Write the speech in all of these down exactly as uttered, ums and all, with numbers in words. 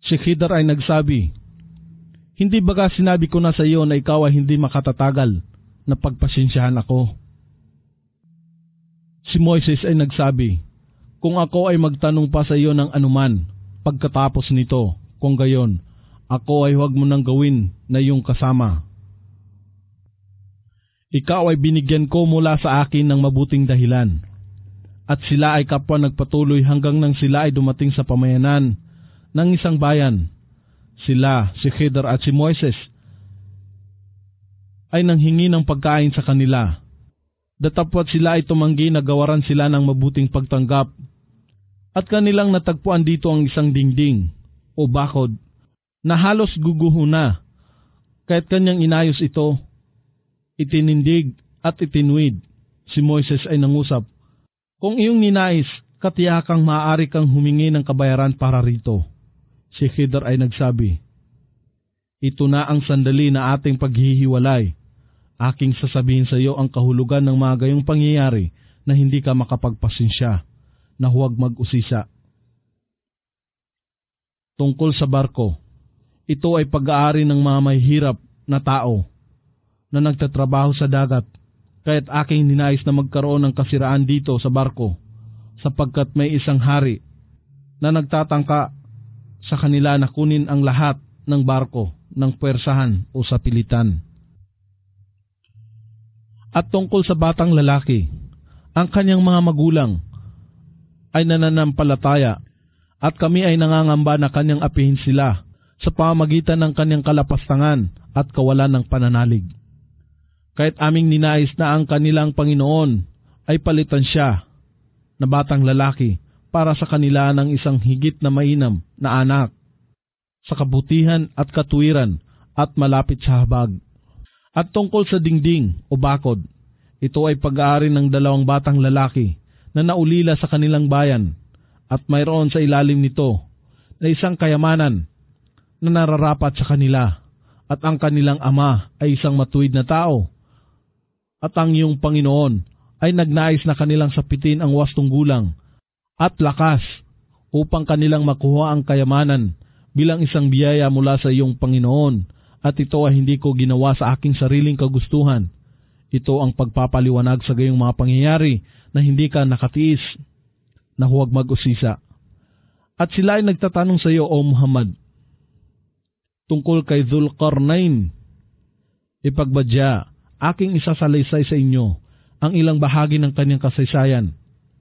Si Khidr ay nagsabi, "Hindi baga sinabi ko na sa iyo na ikaw ay hindi makatatagal na pagpasensyahan ako?" Si Moises ay nagsabi, "Kung ako ay magtanong pa sa iyo ng anuman pagkatapos nito, kung gayon, ako ay huwag mo nang gawin na iyong kasama. Ikaw ay binigyan ko mula sa akin ng mabuting dahilan." At sila ay kapwa nagpatuloy hanggang nang sila ay dumating sa pamayanan ng isang bayan. Sila, si Khidr at si Moises, ay nanghingi ng pagkain sa kanila. Datapwat sila ay tumanggi na gawaran sila ng mabuting pagtanggap. At kanilang natagpuan dito ang isang dingding o bakod na halos guguho na, kaya't kanyang inayos ito, itinindig at itinuwid. Si Moises ay nangusap, "Kung iyong ninais, katiyakang maaari kang humingi ng kabayaran para rito." Si Khidr ay nagsabi, "Ito na ang sandali na ating paghihiwalay. Aking sasabihin sa iyo ang kahulugan ng mga gayong pangyayari na hindi ka makapagpasensya, na huwag mag-usisa." Tungkol sa barko, ito ay pag-aari ng mga mahihirap na tao na nagtatrabaho sa dagat. Kaya't aking ninais na magkaroon ng kasiraan dito sa barko, sapagkat may isang hari na nagtatangka sa kanila na kunin ang lahat ng barko ng puwersahan o sa pilitan. At tungkol sa batang lalaki, ang kanyang mga magulang ay nananampalataya at kami ay nangangamba na kanyang apihin sila sa pamamagitan ng kanyang kalapastangan at kawalan ng pananalig. Kahit aming ninais na ang kanilang Panginoon ay palitan siya na batang lalaki para sa kanila ng isang higit na mainam na anak sa kabutihan at katuwiran at malapit sa habag. At tungkol sa dingding o bakod, ito ay pag-aari ng dalawang batang lalaki na naulila sa kanilang bayan at mayroon sa ilalim nito na isang kayamanan na nararapat sa kanila at ang kanilang ama ay isang matuwid na tao. At ang iyong Panginoon ay nagnais na kanilang sapitin ang wastong gulang at lakas upang kanilang makuha ang kayamanan bilang isang biyaya mula sa iyong Panginoon, at ito ay hindi ko ginawa sa aking sariling kagustuhan. Ito ang pagpapaliwanag sa gayong mga pangyayari na hindi ka nakatiis, na huwag mag-usisa. At sila ay nagtatanong sa iyo, O Muhammad, tungkol kay Dzulqarnain. Ipagbadya aking isasalaysay sa inyo ang ilang bahagi ng kanyang kasaysayan.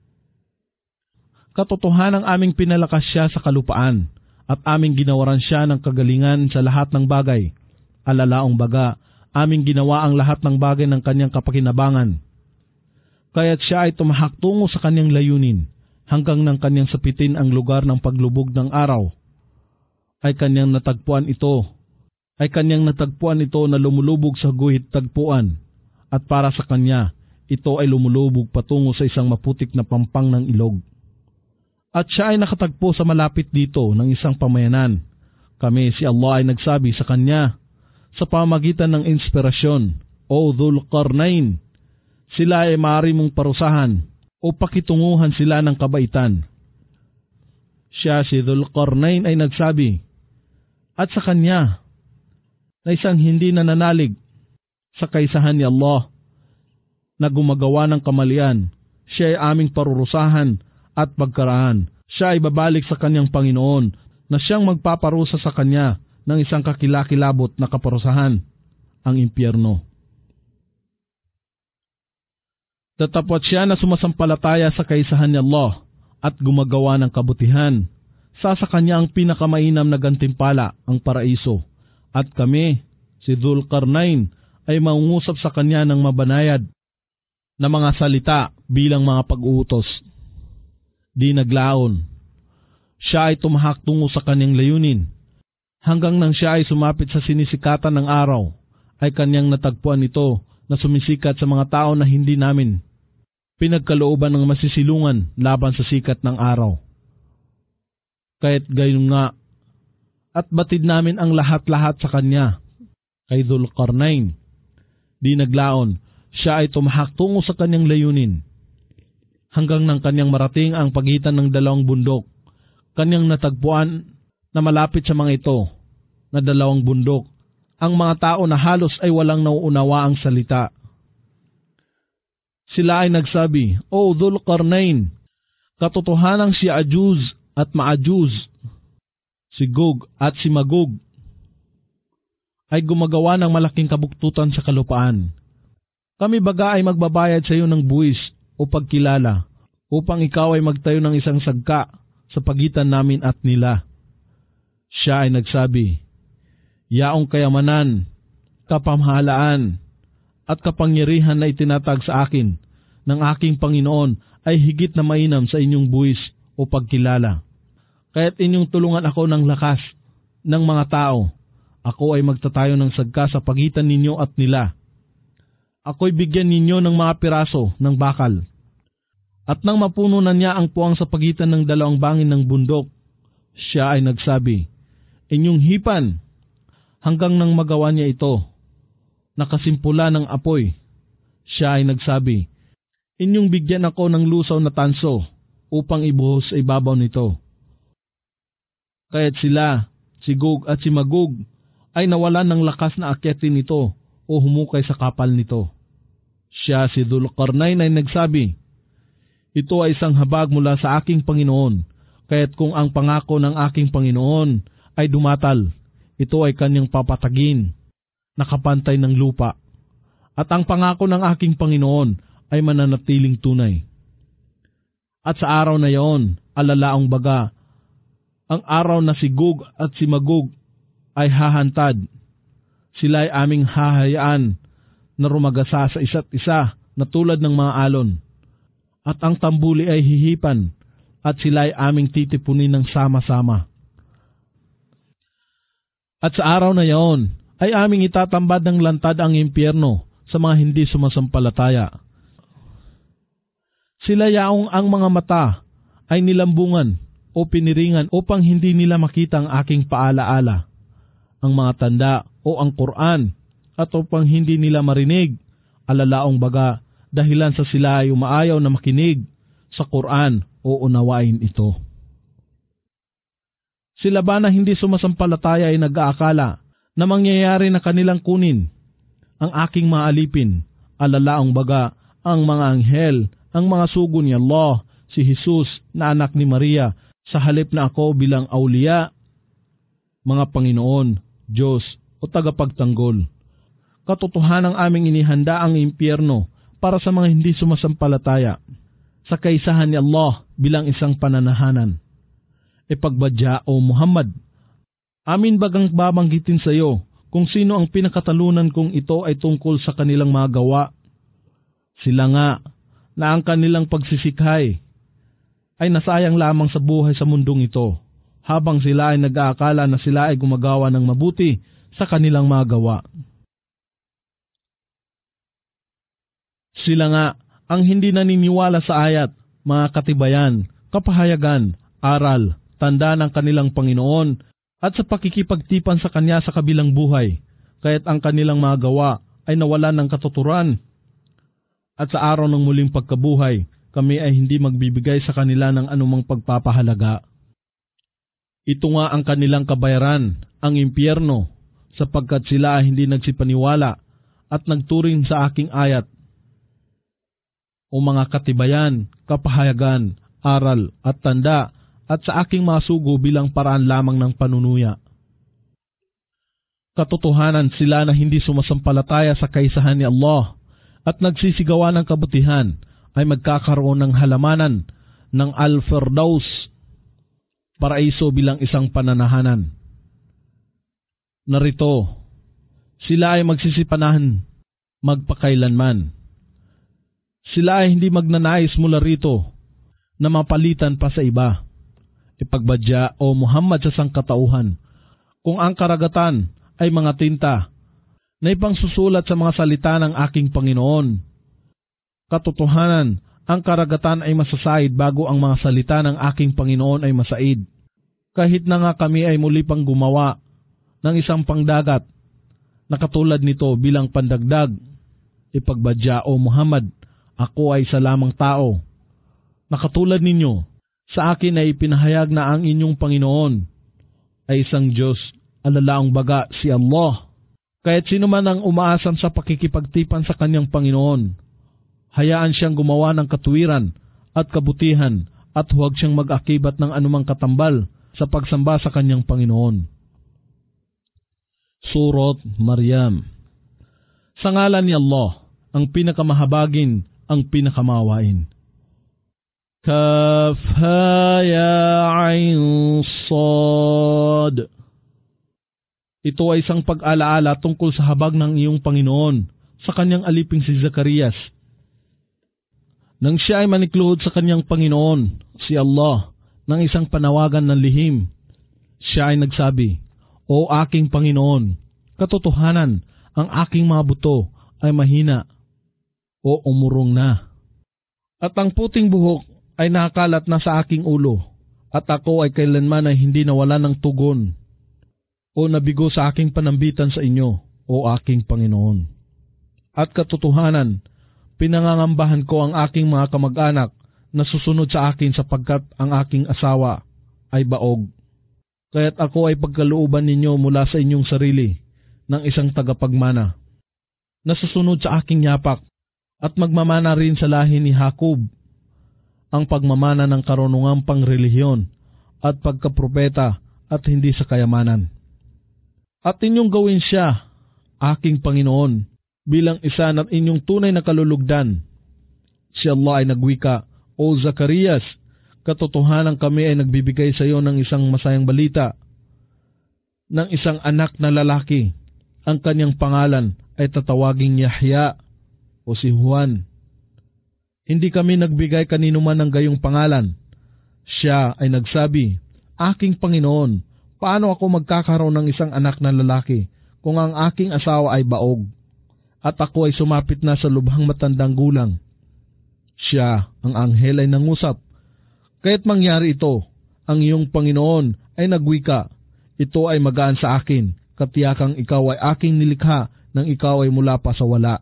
Katotohanang aming pinalakas siya sa kalupaan at aming ginawaran siya ng kagalingan sa lahat ng bagay. Alalaong baga, aming ginawa ang lahat ng bagay ng kanyang kapakinabangan. Kaya't siya ay tumahak tungo sa kanyang layunin hanggang nang kanyang sapitin ang lugar ng paglubog ng araw. Ay kanyang natagpuan ito ay kanyang natagpuan ito na lumulubog sa guhit tagpuan, at para sa kanya, ito ay lumulubog patungo sa isang maputik na pampang ng ilog. At siya ay nakatagpo sa malapit dito ng isang pamayanan. Kami, si Allah, ay nagsabi sa kanya sa pamagitan ng inspirasyon, O Dzulqarnain, sila ay maaari mong parusahan o pakitunguhan sila ng kabaitan. Siya, si Dzulqarnain, ay nagsabi, at sa kanya, na isang hindi nananalig sa kaisahan ni Allah na gumagawa ng kamalian, siya ay aming parurusahan at pagkaraan. Siya ay babalik sa kanyang Panginoon na siyang magpaparusa sa kanya ng isang kakilakilabot na kaparusahan, ang impyerno. Tatapwat siya na sumasampalataya sa kaisahan ni Allah at gumagawa ng kabutihan. Sa sa kanya ang pinakamainam na gantimpala, ang paraiso. At kami, si Dzulqarnain, ay mangungusap sa kanya ng mabanayad na mga salita bilang mga pag-uutos. Di naglaon. Siya ay tumahak tungo sa kanyang layunin. Hanggang nang siya ay sumapit sa sinisikatan ng araw, ay kanyang natagpuan ito na sumisikat sa mga tao na hindi namin pinagkalooban ng masisilungan laban sa sikat ng araw. Kaya't gayon nga, at batid namin ang lahat-lahat sa kanya, kay Dzulqarnain. Di naglaon, siya ay tumahak tungo sa kanyang layunin. Hanggang nang kanyang marating ang pagitan ng dalawang bundok, kanyang natagpuan na malapit sa mga ito na dalawang bundok, ang mga tao na halos ay walang nauunawa ang salita. Sila ay nagsabi, O Dhul-Qarnain, katotohanang si Ajuz at Maajuz, si Gog at si Magog, ay gumagawa ng malaking kabuktutan sa kalupaan. Kami baga ay magbabayad sa iyo ng buwis o pagkilala upang ikaw ay magtayo ng isang sagka sa pagitan namin at nila. Siya ay nagsabi, Yaong kayamanan, kapamahalaan, at kapangyarihan na itinatag sa akin ng aking Panginoon ay higit na mainam sa inyong buwis o pagkilala. Kaya't inyong tulungan ako ng lakas ng mga tao, ako ay magtatayo ng sagka sa pagitan ninyo at nila. Ako'y bigyan ninyo ng mga piraso ng bakal. At nang mapuno na niya ang puwang sa pagitan ng dalawang bangin ng bundok, siya ay nagsabi, Inyong hipan, hanggang nang magawa niya ito, nakasimpula ng apoy. Siya ay nagsabi, Inyong bigyan ako ng lusaw na tanso upang ibuhos sa ibabaw nito. Kaya't sila, si Gog at si Magog, ay nawalan ng lakas na akyatin nito o humukay sa kapal nito. Siya si Dhul-Qarnain ay nagsabi, Ito ay isang habag mula sa aking Panginoon, kaya't kung ang pangako ng aking Panginoon ay dumatal, ito ay kanyang papatagin, nakapantay ng lupa, at ang pangako ng aking Panginoon ay mananatiling tunay. At sa araw na iyon, alalaong baga, ang araw na si Gog at si Magog ay hahantad. Sila ay aming hahayaan na rumagasa sa isa't isa na tulad ng mga alon. At ang tambuli ay hihipan at sila ay aming titipunin ng sama-sama. At sa araw na iyon ay aming itatambad ng lantad ang impyerno sa mga hindi sumasampalataya. Sila yaong ang mga mata ay nilambungan o piniringan upang hindi nila makita ang aking paalaala, ang mga tanda o ang Quran, at upang hindi nila marinig, alalaong baga, dahilan sa sila ay umaayaw na makinig sa Quran o unawain ito. Sila ba na hindi sumasampalataya ay nag-aakala na mangyayari na kanilang kunin ang aking mga alipin, alalaong baga, ang mga anghel, ang mga sugo ni Allah, si Jesus na anak ni Maria, sa halip na ako bilang awliya, mga Panginoon, Diyos o tagapagtanggol. Katotohanang aming inihanda ang impyerno para sa mga hindi sumasampalataya, sa kaisahan ni Allah bilang isang pananahanan. Ipagbadya o Muhammad, amin bagang babanggitin sa iyo kung sino ang pinakatalunan kung ito ay tungkol sa kanilang mga gawa. Sila nga na ang kanilang pagsisikhay ay nasayang lamang sa buhay sa mundong ito, habang sila ay nag-aakala na sila ay gumagawa ng mabuti sa kanilang mga gawa. Sila nga ang hindi naniniwala sa ayat, mga katibayan, kapahayagan, aral, tanda ng kanilang Panginoon at sa pakikipagtipan sa Kanya sa kabilang buhay, kaya't ang kanilang mga gawa ay nawalan ng katuturan. At sa araw ng muling pagkabuhay, kami ay hindi magbibigay sa kanila ng anumang pagpapahalaga. Ito nga ang kanilang kabayaran, ang impyerno, sapagkat sila ay hindi nagsipaniwala at nagturing sa aking ayat, o mga katibayan, kapahayagan, aral at tanda, at sa aking mga sugo bilang paraan lamang ng panunuya. Katotohanan sila na hindi sumasampalataya sa kaisahan ni Allah at nagsisigawan ng kabutihan ay magkakaroon ng halamanan ng Al-Firdaus, paraiso bilang isang pananahanan. Narito, sila ay magsisipanahan magpakailanman. Sila ay hindi magnanais mula rito na mapalitan pa sa iba. Ipagbadya o Muhammad sa sangkatauhan, kung ang karagatan ay mga tinta na ipangsusulat sa mga salita ng aking Panginoon. Katotohanan, ang karagatan ay masasaid bago ang mga salita ng aking Panginoon ay masaid. Kahit na nga kami ay muli pang gumawa ng isang pangdagat na katulad nito bilang pandagdag. Ipagbadya o Muhammad, ako ay isa lamang tao na katulad ninyo. Sa akin ay ipinahayag na ang inyong Panginoon ay isang Diyos, alalaang baga si Allah. Kahit sino man ang umaasam sa pakikipagtipan sa kanyang Panginoon, hayaan siyang gumawa ng katuwiran at kabutihan at huwag siyang mag-akibat ng anumang katambal sa pagsamba sa kanyang Panginoon. Surat Maryam. Sa ngalan ni Allah, ang pinakamahabagin, ang pinakamawain. Kaf ha ya ain sad. Ito ay isang pag-alaala tungkol sa habag ng iyong Panginoon sa kanyang aliping si Zacarias. Nang siya ay manikluhod sa kanyang Panginoon, si Allah, ng isang panawagan ng lihim, siya ay nagsabi, O aking Panginoon, katotohanan, ang aking mga buto ay mahina o umurong na. At ang puting buhok ay nakakalat na sa aking ulo, at ako ay kailanman ay hindi nawala ng tugon o nabigo sa aking panambitan sa inyo, o aking Panginoon. At katotohanan, pinangangambahan ko ang aking mga kamag-anak na susunod sa akin sapagkat ang aking asawa ay baog. Kaya't ako ay pagkalooban ninyo mula sa inyong sarili ng isang tagapagmana na susunod sa aking yapak at magmamana rin sa lahi ni Jacob, ang pagmamana ng karunungang pangrelihiyon at pagkapropeta at hindi sa kayamanan. At inyong gawin siya, aking Panginoon, bilang isa ng inyong tunay na kalulugdan. Si Allah ay nagwika, O Zacarias, katotohanan kami ay nagbibigay sa iyo ng isang masayang balita, ng isang anak na lalaki. Ang kanyang pangalan ay tatawaging Yahya o si Juan. Hindi kami nagbigay kanino man ng gayong pangalan. Siya ay nagsabi, Aking Panginoon, paano ako magkakaroon ng isang anak na lalaki kung ang aking asawa ay baog at ako ay sumapit na sa lubhang matandang gulang? Siya, ang anghel, ay nangusap, Kaya't mangyari ito, ang iyong Panginoon ay nagwika, ito ay magaan sa akin, katiyakang ikaw ay aking nilikha nang ikaw ay mula pa sa wala.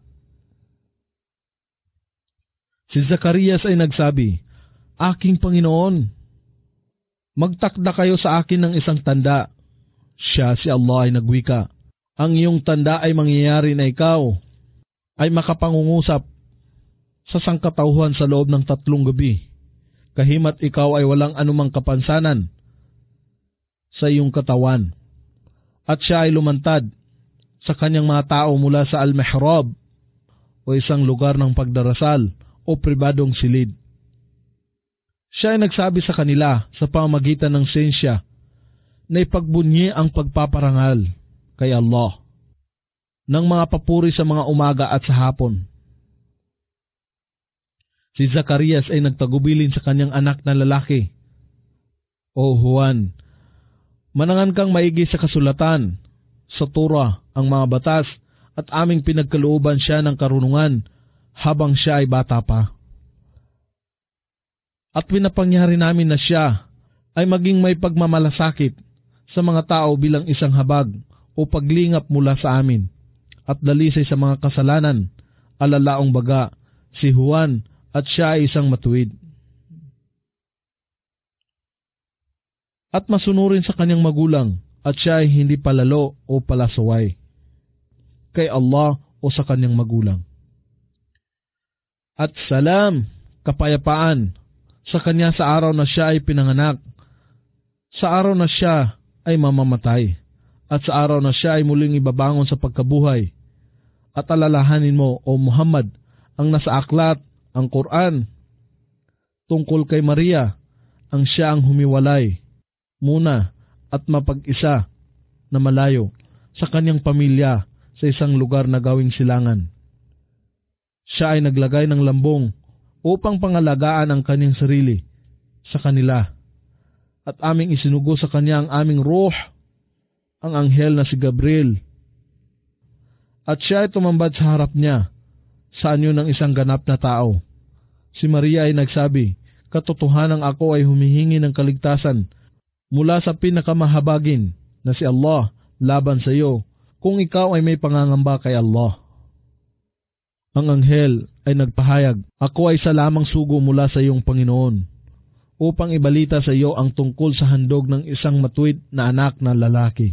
Si Zacarias ay nagsabi, Aking Panginoon, magtakda kayo sa akin ng isang tanda. Siya, si Allah, ay nagwika, Ang iyong tanda ay mangyayari na ikaw ay makapangungusap sa sangkatauhan sa loob ng tatlong gabi, kahimat ikaw ay walang anumang kapansanan sa iyong katawan. At siya ay lumantad sa kanyang mga tao mula sa al-mihrab o isang lugar ng pagdarasal o pribadong silid. Siya ay nagsabi sa kanila sa pamamagitan ng siyensya na ipagbunyi ang pagpaparangal kay Allah ng mga papuri sa mga umaga at sa hapon. Si Zacarias ay nagtagubilin sa kanyang anak na lalaki, O Juan, manangan kang maigi sa kasulatan, sa Torah, ang mga batas, at aming pinagkalooban siya ng karunungan habang siya ay bata pa. At pinapangyari namin na siya ay maging may pagmamalasakit sa mga tao bilang isang habag o paglingap mula sa amin, at dalisay sa mga kasalanan, alalaong baga, si Juan, at siya ay isang matuwid. At masunurin sa kanyang magulang, at siya ay hindi palalo o palasaway kay Allah o sa kanyang magulang. At salam, kapayapaan, sa kanya sa araw na siya ay pinanganak, sa araw na siya ay mamamatay, at sa araw na siya ay muling ibabangon sa pagkabuhay. At alalahanin mo, O Muhammad, ang nasa aklat, ang Quran, tungkol kay Maria, ang siya ang humiwalay muna at mapag-isa na malayo sa kanyang pamilya sa isang lugar na gawing silangan. Siya ay naglagay ng lambong upang pangalagaan ang kanyang sarili sa kanila, at aming isinugo sa kanya ang aming ruh, ang anghel na si Gabriel. At siya ay tumambad sa harap niya sa anyo ng isang ganap na tao. Si Maria ay nagsabi, Katotohanang ako ay humihingi ng kaligtasan mula sa pinakamahabagin na si Allah laban sa iyo kung ikaw ay may pangangamba kay Allah. Ang anghel ay nagpahayag, Ako ay sa lamang sugo mula sa iyong Panginoon, upang ibalita sa iyo ang tungkol sa handog ng isang matuwid na anak na lalaki.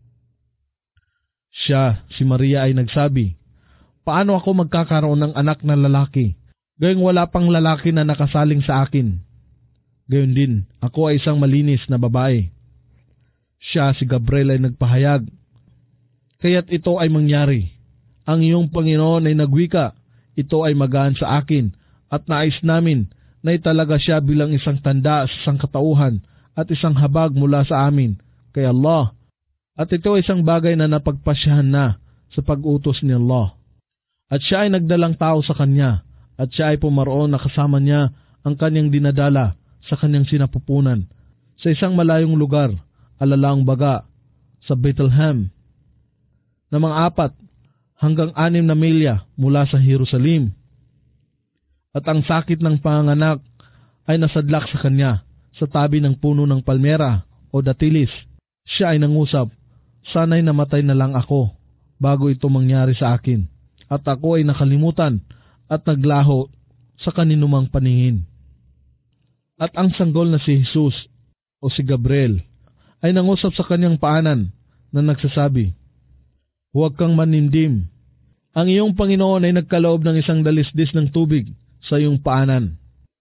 Siya, si Maria ay nagsabi, paano ako magkakaroon ng anak na lalaki, gayong wala pang lalaki na nakasaling sa akin? Gayon din, ako ay isang malinis na babae. Siya, si Gabriel, ay nagpahayag, kaya't ito ay mangyari. Ang iyong Panginoon ay nagwika, ito ay magaan sa akin, at nais namin na italaga siya bilang isang tanda sa sangkatauhan at isang habag mula sa amin kay Allah. At ito ay isang bagay na napagpasyahan na sa pag-utos ni Allah. At siya ay nagdalang tao sa kanya, at siya ay pumaroon na kasama niya ang kanyang dinadala sa kanyang sinapupunan sa isang malayong lugar, alalaang baga, sa Bethlehem, na mga apat hanggang anim na milya mula sa Jerusalem. At ang sakit ng panganak ay nasadlak sa kanya sa tabi ng puno ng palmera o datilis. Siya ay nangusap, sana'y namatay na lang ako bago ito mangyari sa akin. At ako ay nakalimutan at naglaho sa kaninumang paningin. At ang sanggol na si Jesus o si Gabriel ay nangusap sa kanyang paanan na nagsasabi, huwag kang manindim. Ang iyong Panginoon ay nagkaloob ng isang dalisdis ng tubig sa iyong paanan.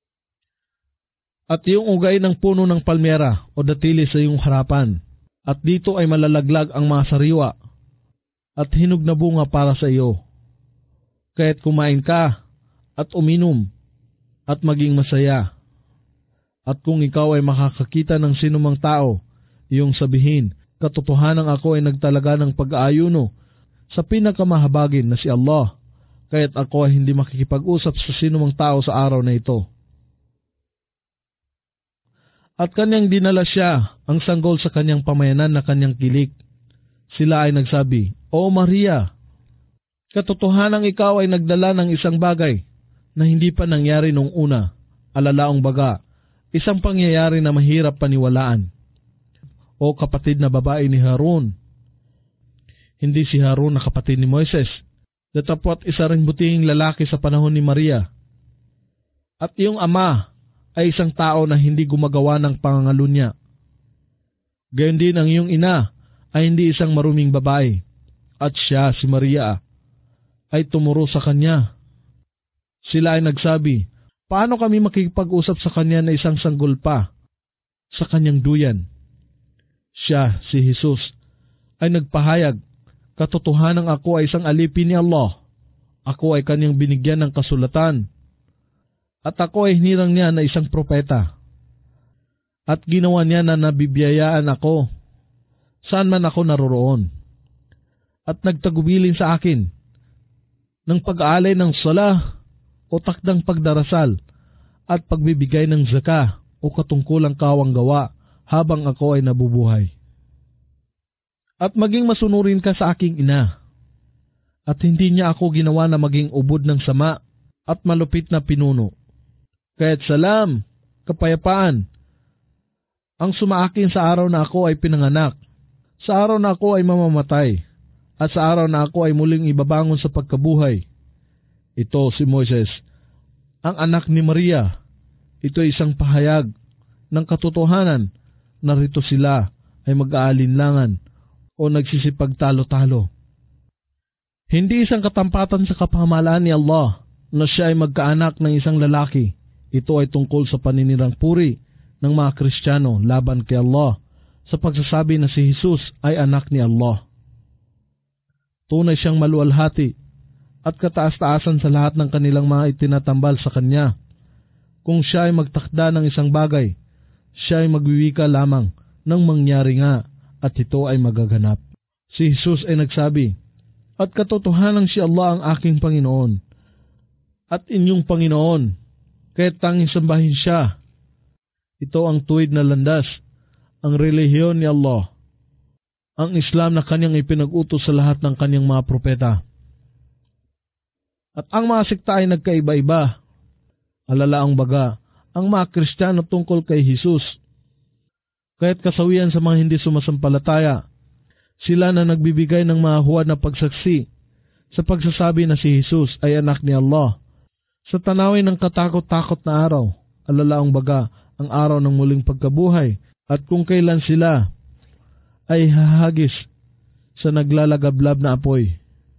At iyong ugay ng puno ng palmera o datili sa iyong harapan. At dito ay malalaglag ang mga sariwa at hinog na bunga para sa iyo. Kaya't kumain ka at uminom at maging masaya. At kung ikaw ay makakakita ng sinumang tao, iyong sabihin, katotohanan ako ay nagtalaga ng pag-aayuno sa pinakamahabagin na si Allah, kaya't ako ay hindi makikipag-usap sa sinumang tao sa araw na ito. At kanyang dinala siya ang sanggol sa kanyang pamayanan na kanyang kilik. Sila ay nagsabi, O Maria, katotohanang ikaw ay nagdala ng isang bagay na hindi pa nangyari nung una, alalaong baga, isang pangyayari na mahirap paniwalaan. O kapatid na babae ni Harun, hindi si Harun na kapatid ni Moises, datapwat isa ring butihing lalaki sa panahon ni Maria. At iyong ama ay isang tao na hindi gumagawa ng pangangalo niya. Gayon din ang iyong ina ay hindi isang maruming babae, at siya, si Maria, ay tumuro sa kanya. Sila ay nagsabi, paano kami makikipag-usap sa kanya na isang sanggol pa sa kanyang duyan? Siya, si Jesus, ay nagpahayag, katotohanang ako ay isang alipin ni Allah. Ako ay kanyang binigyan ng kasulatan. At ako ay hinirang niya na isang propeta. At ginawa niya na nabibiyayaan ako saan man ako naroroon. At nagtagubilin sa akin ng pag-aalay ng sala o takdang pagdarasal at pagbibigay ng zaka o katungkulang kawang gawa habang ako ay nabubuhay. At maging masunurin ka sa aking ina. At hindi niya ako ginawa na maging ubod ng sama at malupit na pinuno. Kaya't salam, kapayapaan, ang sumaakin sa araw na ako ay pinanganak, sa araw na ako ay mamamatay, at sa araw na ako ay muling ibabangon sa pagkabuhay. Ito si Moises, ang anak ni Maria. Ito ay isang pahayag ng katotohanan na rito sila ay mag-aalinlangan o nagsisipagtalo-talo. Hindi isang katampatan sa kapamahalaan ni Allah na siya ay magkaanak ng isang lalaki. Ito ay tungkol sa paninirang puri ng mga Kristiyano laban kay Allah sa pagsasabi na si Jesus ay anak ni Allah. Tunay siyang maluwalhati at kataas-taasan sa lahat ng kanilang mga itinatambal sa kanya. Kung siya ay magtakda ng isang bagay, siya ay magwiwika lamang ng mangyari nga at ito ay magaganap. Si Jesus ay nagsabi, at katotohanan si Allah ang aking Panginoon at inyong Panginoon, kaya't tanging sambahin siya. Ito ang tuwid na landas, ang relihiyon ni Allah, ang Islam na kanyang ipinag-utos sa lahat ng kanyang mga propeta. At ang mga sekta ay nagkaiba-iba, alalaang baga, ang mga Kristiyano tungkol kay Jesus. Kaya't kasawian sa mga hindi sumasampalataya, sila na nagbibigay ng mga huwad na pagsaksi sa pagsasabi na si Jesus ay anak ni Allah. Sa tanawin ng katakot-takot na araw, alalaang baga, ang araw ng muling pagkabuhay at kung kailan sila ay hahagis sa naglalagablab na apoy.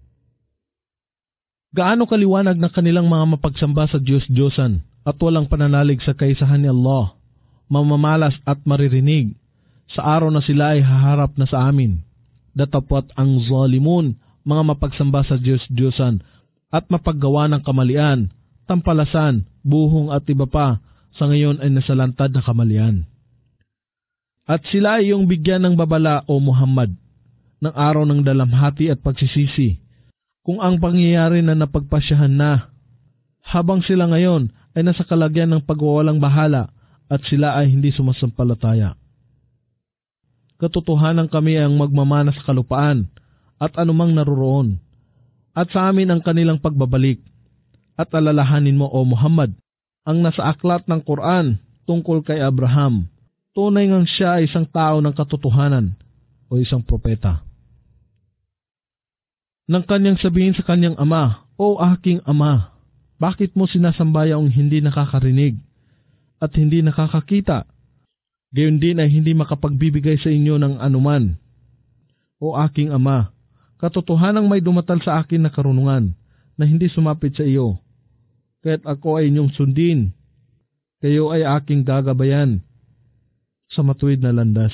Gaano kaliwanag na kanilang mga mapagsamba sa Diyos-Diyosan at walang pananalig sa kaisahan ni Allah, mamamalas at maririnig sa araw na sila ay haharap na sa amin. Datapwat ang zalimun, mga mapagsamba sa Diyos-Diyosan at mapaggawa ng kamalian, tampalasan, buhong at iba pa, sa ngayon ay nasalantad na kamalian. At sila ay iyong bigyan ng babala o Muhammad, ng araw ng dalamhati at pagsisisi, kung ang pangyayari na napagpasyahan na, habang sila ngayon ay nasa kalagyan ng pagwawalang bahala at sila ay hindi sumasampalataya. Katotohanan kami ang magmamana sa kalupaan at anumang naroroon, at sa amin ang kanilang pagbabalik. At alalahanin mo, O Muhammad, ang nasa aklat ng Quran tungkol kay Abraham. Tunay ngang siya ay isang tao ng katotohanan o isang propeta. Nang kanyang sabihin sa kanyang ama, O aking ama, bakit mo sinasambaya ang hindi nakakarinig at hindi nakakakita? Gayon din ay hindi makapagbibigay sa inyo ng anuman. O aking ama, katotohanang may dumatal sa akin na karunungan na hindi sumapit sa iyo. Kaya't ako ay inyong sundin, kayo ay aking gagabayan sa matuwid na landas.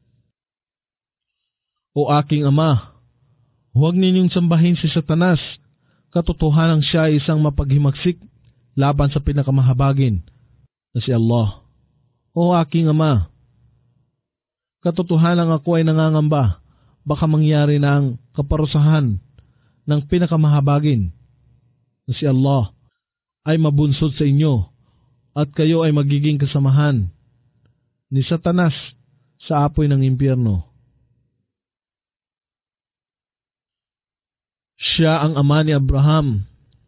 O aking ama, huwag ninyong sambahin si Satanas, katotohanang siya ay isang mapaghimagsik laban sa pinakamahabagin na si Allah. O aking ama, katotohanang ako ay nangangamba, baka mangyari na ang kaparusahan ng pinakamahabagin na si Allah ay mabunsod sa inyo at kayo ay magiging kasamahan ni Satanas sa apoy ng impyerno. Siya ang ama ni Abraham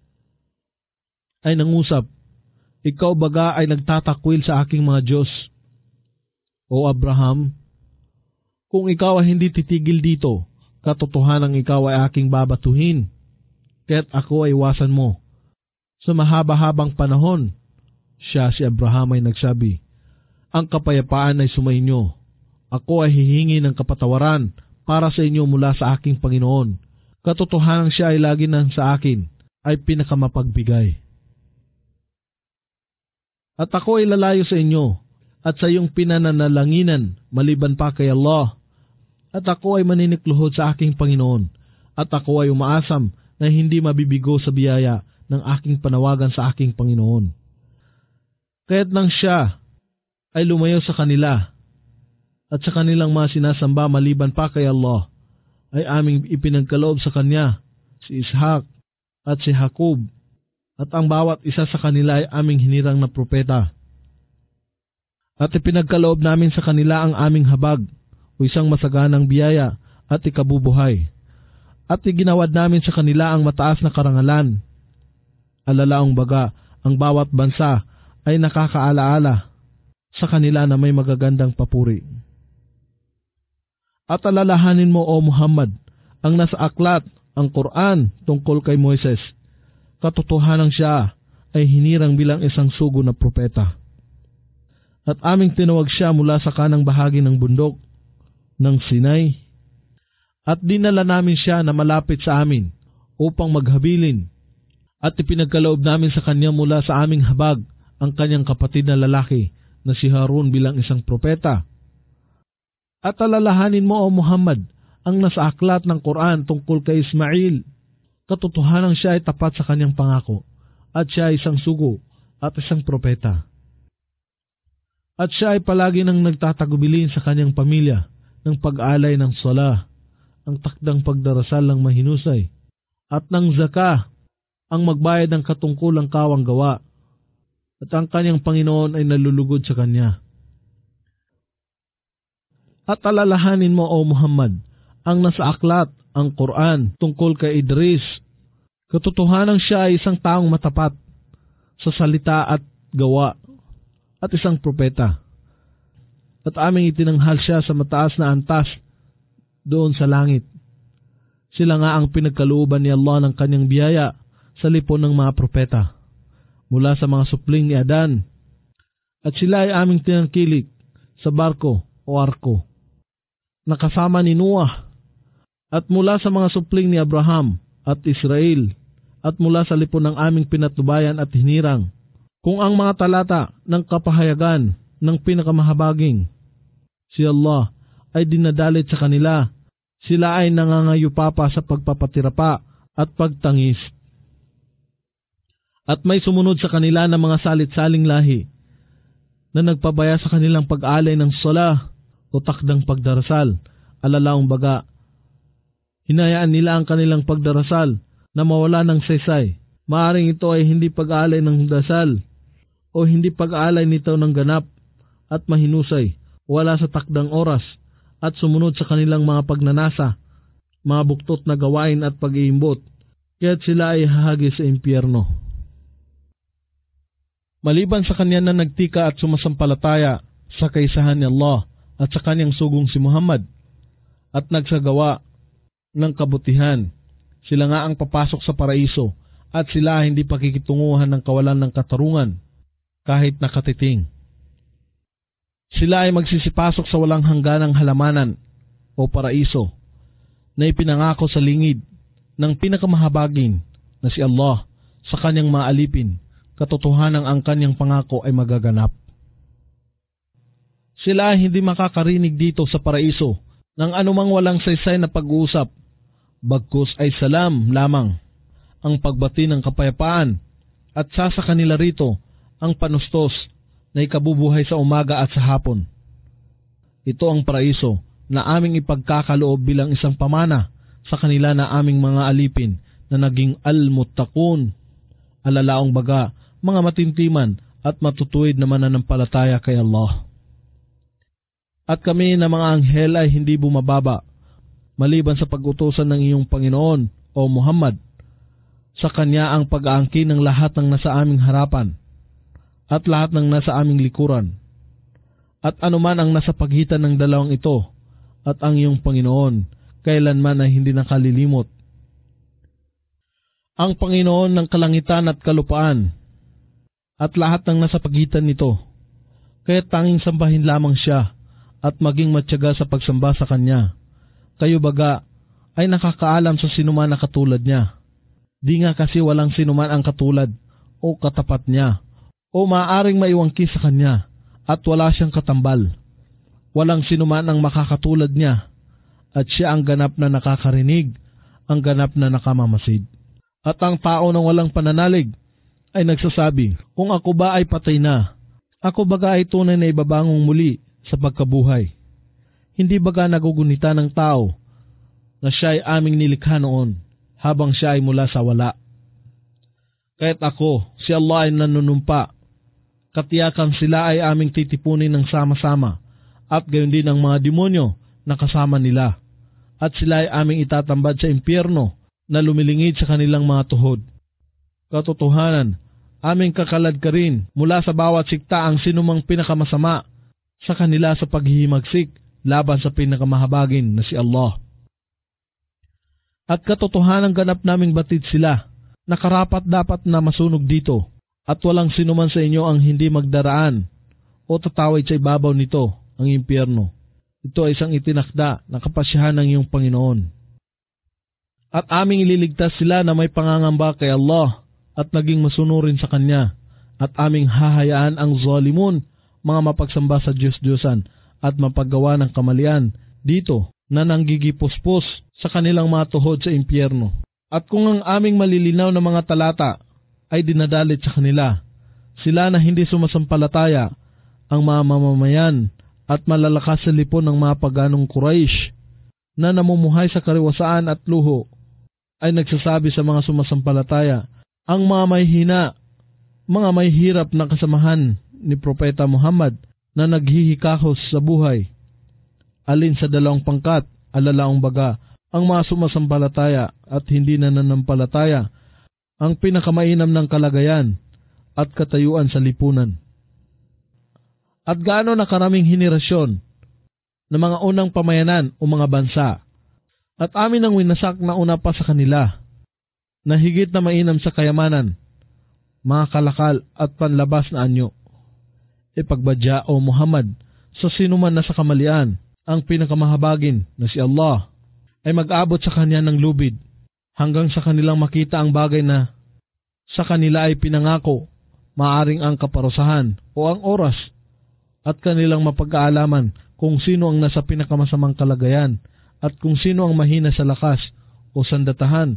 ay nangusap, ikaw baga ay nagtatakwil sa aking mga Diyos. O Abraham, kung ikaw ay hindi titigil dito, katotohanang ikaw ay aking babatuhin, kaya't ako ay iwasan mo. Sa mahaba-habang panahon, siya si Abraham ay nagsabi, ang kapayapaan ay sumainyo. Ako ay hihingi ng kapatawaran para sa inyo mula sa aking Panginoon. Katotohanang siya ay lagi nang sa akin ay pinakamapagbigay. At ako ay lalayo sa inyo at sa iyong pinananalanginan maliban pa kay Allah. At ako ay maninikluhod sa aking Panginoon at ako ay umaasam na hindi mabibigo sa biyaya ng aking panawagan sa aking Panginoon. Kaya't nang siya ay lumayo sa kanila at sa kanilang mga sinasamba maliban pa kay Allah, ay aming ipinagkaloob sa kanya si Ishak at si Jacob, at ang bawat isa sa kanila ay aming hinirang na propeta. At ipinagkaloob namin sa kanila ang aming habag o isang masaganang biyaya at ikabubuhay. At iginawad namin sa kanila ang mataas na karangalan. Alalaong baga, ang bawat bansa ay nakakaalaala sa kanila na may magagandang papuri. At alalahanin mo, O Muhammad, ang nasa aklat, ang Quran tungkol kay Moises. Katotohanan siya ay hinirang bilang isang sugo na propeta. At aming tinawag siya mula sa kanang bahagi ng bundok ng Sinai. At dinala namin siya na malapit sa amin upang maghabilin. At ipinagkaloob namin sa kanya mula sa aming habag ang kanyang kapatid na lalaki na si Harun bilang isang propeta. At alalahanin mo, O Muhammad, ang nasa aklat ng Quran tungkol kay Ismail. Katotohanan siya ay tapat sa kanyang pangako at siya ay isang sugo at isang propeta. At siya ay palagi nang nagtatagubilin sa kanyang pamilya ng pag-alay ng sala, ang takdang pagdarasal ng mahinusay, at ng zaka, ang magbayad ng katungkulang kawang gawa, at ang kanyang Panginoon ay nalulugod sa kanya. At alalahanin mo, O Muhammad, ang nasa aklat, ang Quran, tungkol kay Idris. Katotohanan siya ay isang taong matapat sa salita at gawa, at isang propeta. At aming itinanghal siya sa mataas na antas doon sa langit. Sila nga ang pinagkalooban ni Allah ng kanyang biyaya sa lipon ng mga propeta, mula sa mga supling ni Adan At sila ay aming tinangkilik sa barko o arko, nakasama ni Noah, at mula sa mga supling ni Abraham at Israel, at mula sa lipon ng aming pinatnubayan at hinirang, kung ang mga talata ng kapahayagan ng pinakamahabaging si Allah ay dinadalit sa kanila, sila ay nangangayupapa sa pagpapatirapa at pagtangis. At may sumunod sa kanila ng mga salit-saling lahi na nagpabaya sa kanilang pag-alay ng sala o takdang pagdarasal, alalaong baga. Hinayaan nila ang kanilang pagdarasal na mawala ng saysay. Maaring ito ay hindi pag-alay ng dasal o hindi pag-alay nito ng ganap at mahinusay, wala sa takdang oras, at sumunod sa kanilang mga pagnanasa, mga buktot na gawain at pag-iimbot, kaya't sila ay hahagi sa impyerno. Maliban sa kanya na nagtika at sumasampalataya sa kaisahan ni Allah at sa kanyang sugong si Muhammad at nagsagawa ng kabutihan, sila nga ang papasok sa paraiso at sila hindi pakikitunguhan ng kawalan ng katarungan kahit nakatiting. Sila ay magsisipasok sa walang hangganang halamanan o paraiso na ipinangako sa lingid ng pinakamahabagin na si Allah sa kanyang maalipin. Katotohanan ang kanyang pangako ay magaganap. Sila ay hindi makakarinig dito sa paraiso ng anumang walang saysay na pag-uusap, bagkus ay salam lamang ang pagbati ng kapayapaan, at sa sa kanila rito ang panustos na ikabubuhay sa umaga at sa hapon. Ito ang paraiso na aming ipagkakaloob bilang isang pamana sa kanila na aming mga alipin na naging al-muttaqun, alalaong baga, mga matintiman at matutuwid na mananampalataya kay Allah. At kami na mga anghel ay hindi bumababa, maliban sa pag-utusan ng iyong Panginoon o Muhammad. Sa kanya ang pag-aangkin ng lahat ng nasa aming harapan at lahat ng nasa aming likuran, at anuman ang nasa pagitan ng dalawang ito at ang iyong Panginoon, kailanman ay hindi nakalilimot. Ang Panginoon ng kalangitan at kalupaan at lahat ng nasa pagitan nito, kaya tanging sambahin lamang siya at maging matyaga sa pagsamba sa kanya. Kayo baga ay nakakaalam sa sinuman na katulad niya. Di nga kasi walang sinuman ang katulad o katapat niya, o maaaring maiwangki sa kanya, at wala siyang katambal. Walang sinuman ang makakatulad niya, at siya ang ganap na nakakarinig, ang ganap na nakamamasid. At ang tao ng walang pananalig ay nagsasabi, kung ako ba ay patay na, ako baga ay tunay na ibabangong muli sa pagkabuhay. Hindi baga nagugunita ng tao na siya ay aming nilikha noon, habang siya ay mula sa wala. Kaya't ako, si Allah ay nanunumpa, katiyakan sila ay aming titipunin ng sama-sama, at gayon din ang mga demonyo na kasama nila, at sila ay aming itatambad sa impyerno na lumilingid sa kanilang mga tuhod. Katotohanan, aming kakalad ka rin mula sa bawat sikta ang sinumang pinakamasama sa kanila sa paghihimagsik laban sa pinakamahabagin na si Allah. At katotohanan ganap naming batid sila, na karapat dapat na masunog dito, at walang sinuman sa inyo ang hindi magdaraan o tatawid sa ibabaw nito, ang impyerno. Ito ay isang itinakda na kapasyahan ng iyong Panginoon. At aming ililigtas sila na may pangangamba kay Allah at naging masunurin sa Kanya, at aming hahayaan ang zalimun, mga mapagsamba sa Diyos-Diyosan at mapaggawa ng kamalian dito na nanggigipuspos sa kanilang mga tuhod sa impyerno. At kung ang aming malilinaw na mga talata ay dinadalit sa kanila, sila na hindi sumasampalataya, ang mga mamamayan at malalakas sa lipon ng mga paganong Quraysh na namumuhay sa kariwasaan at luho, ay nagsasabi sa mga sumasampalataya, ang mga may hina, mga may hirap na kasamahan ni Propeta Muhammad na naghihikahos sa buhay, alin sa dalawang pangkat, alalaong baga, ang mga sumasampalataya at hindi nananampalataya, ang pinakamainam ng kalagayan at katayuan sa lipunan. At gaano na karaming henerasyon ng mga unang pamayanan o mga bansa, at amin ang winasak na una pa sa kanila, na higit na mainam sa kayamanan, mga kalakal at panlabas na anyo. ipagbadya o Muhammad sa sinuman na sa kamalian. Ang pinakamahabagin na si Allah ay mag-abot sa kanya ng lubid hanggang sa kanilang makita ang bagay na sa kanila ay pinangako, maaring ang kaparusahan o ang oras, at kanilang mapag-aalaman kung sino ang nasa pinakamasamang kalagayan at kung sino ang mahina sa lakas o sandatahan.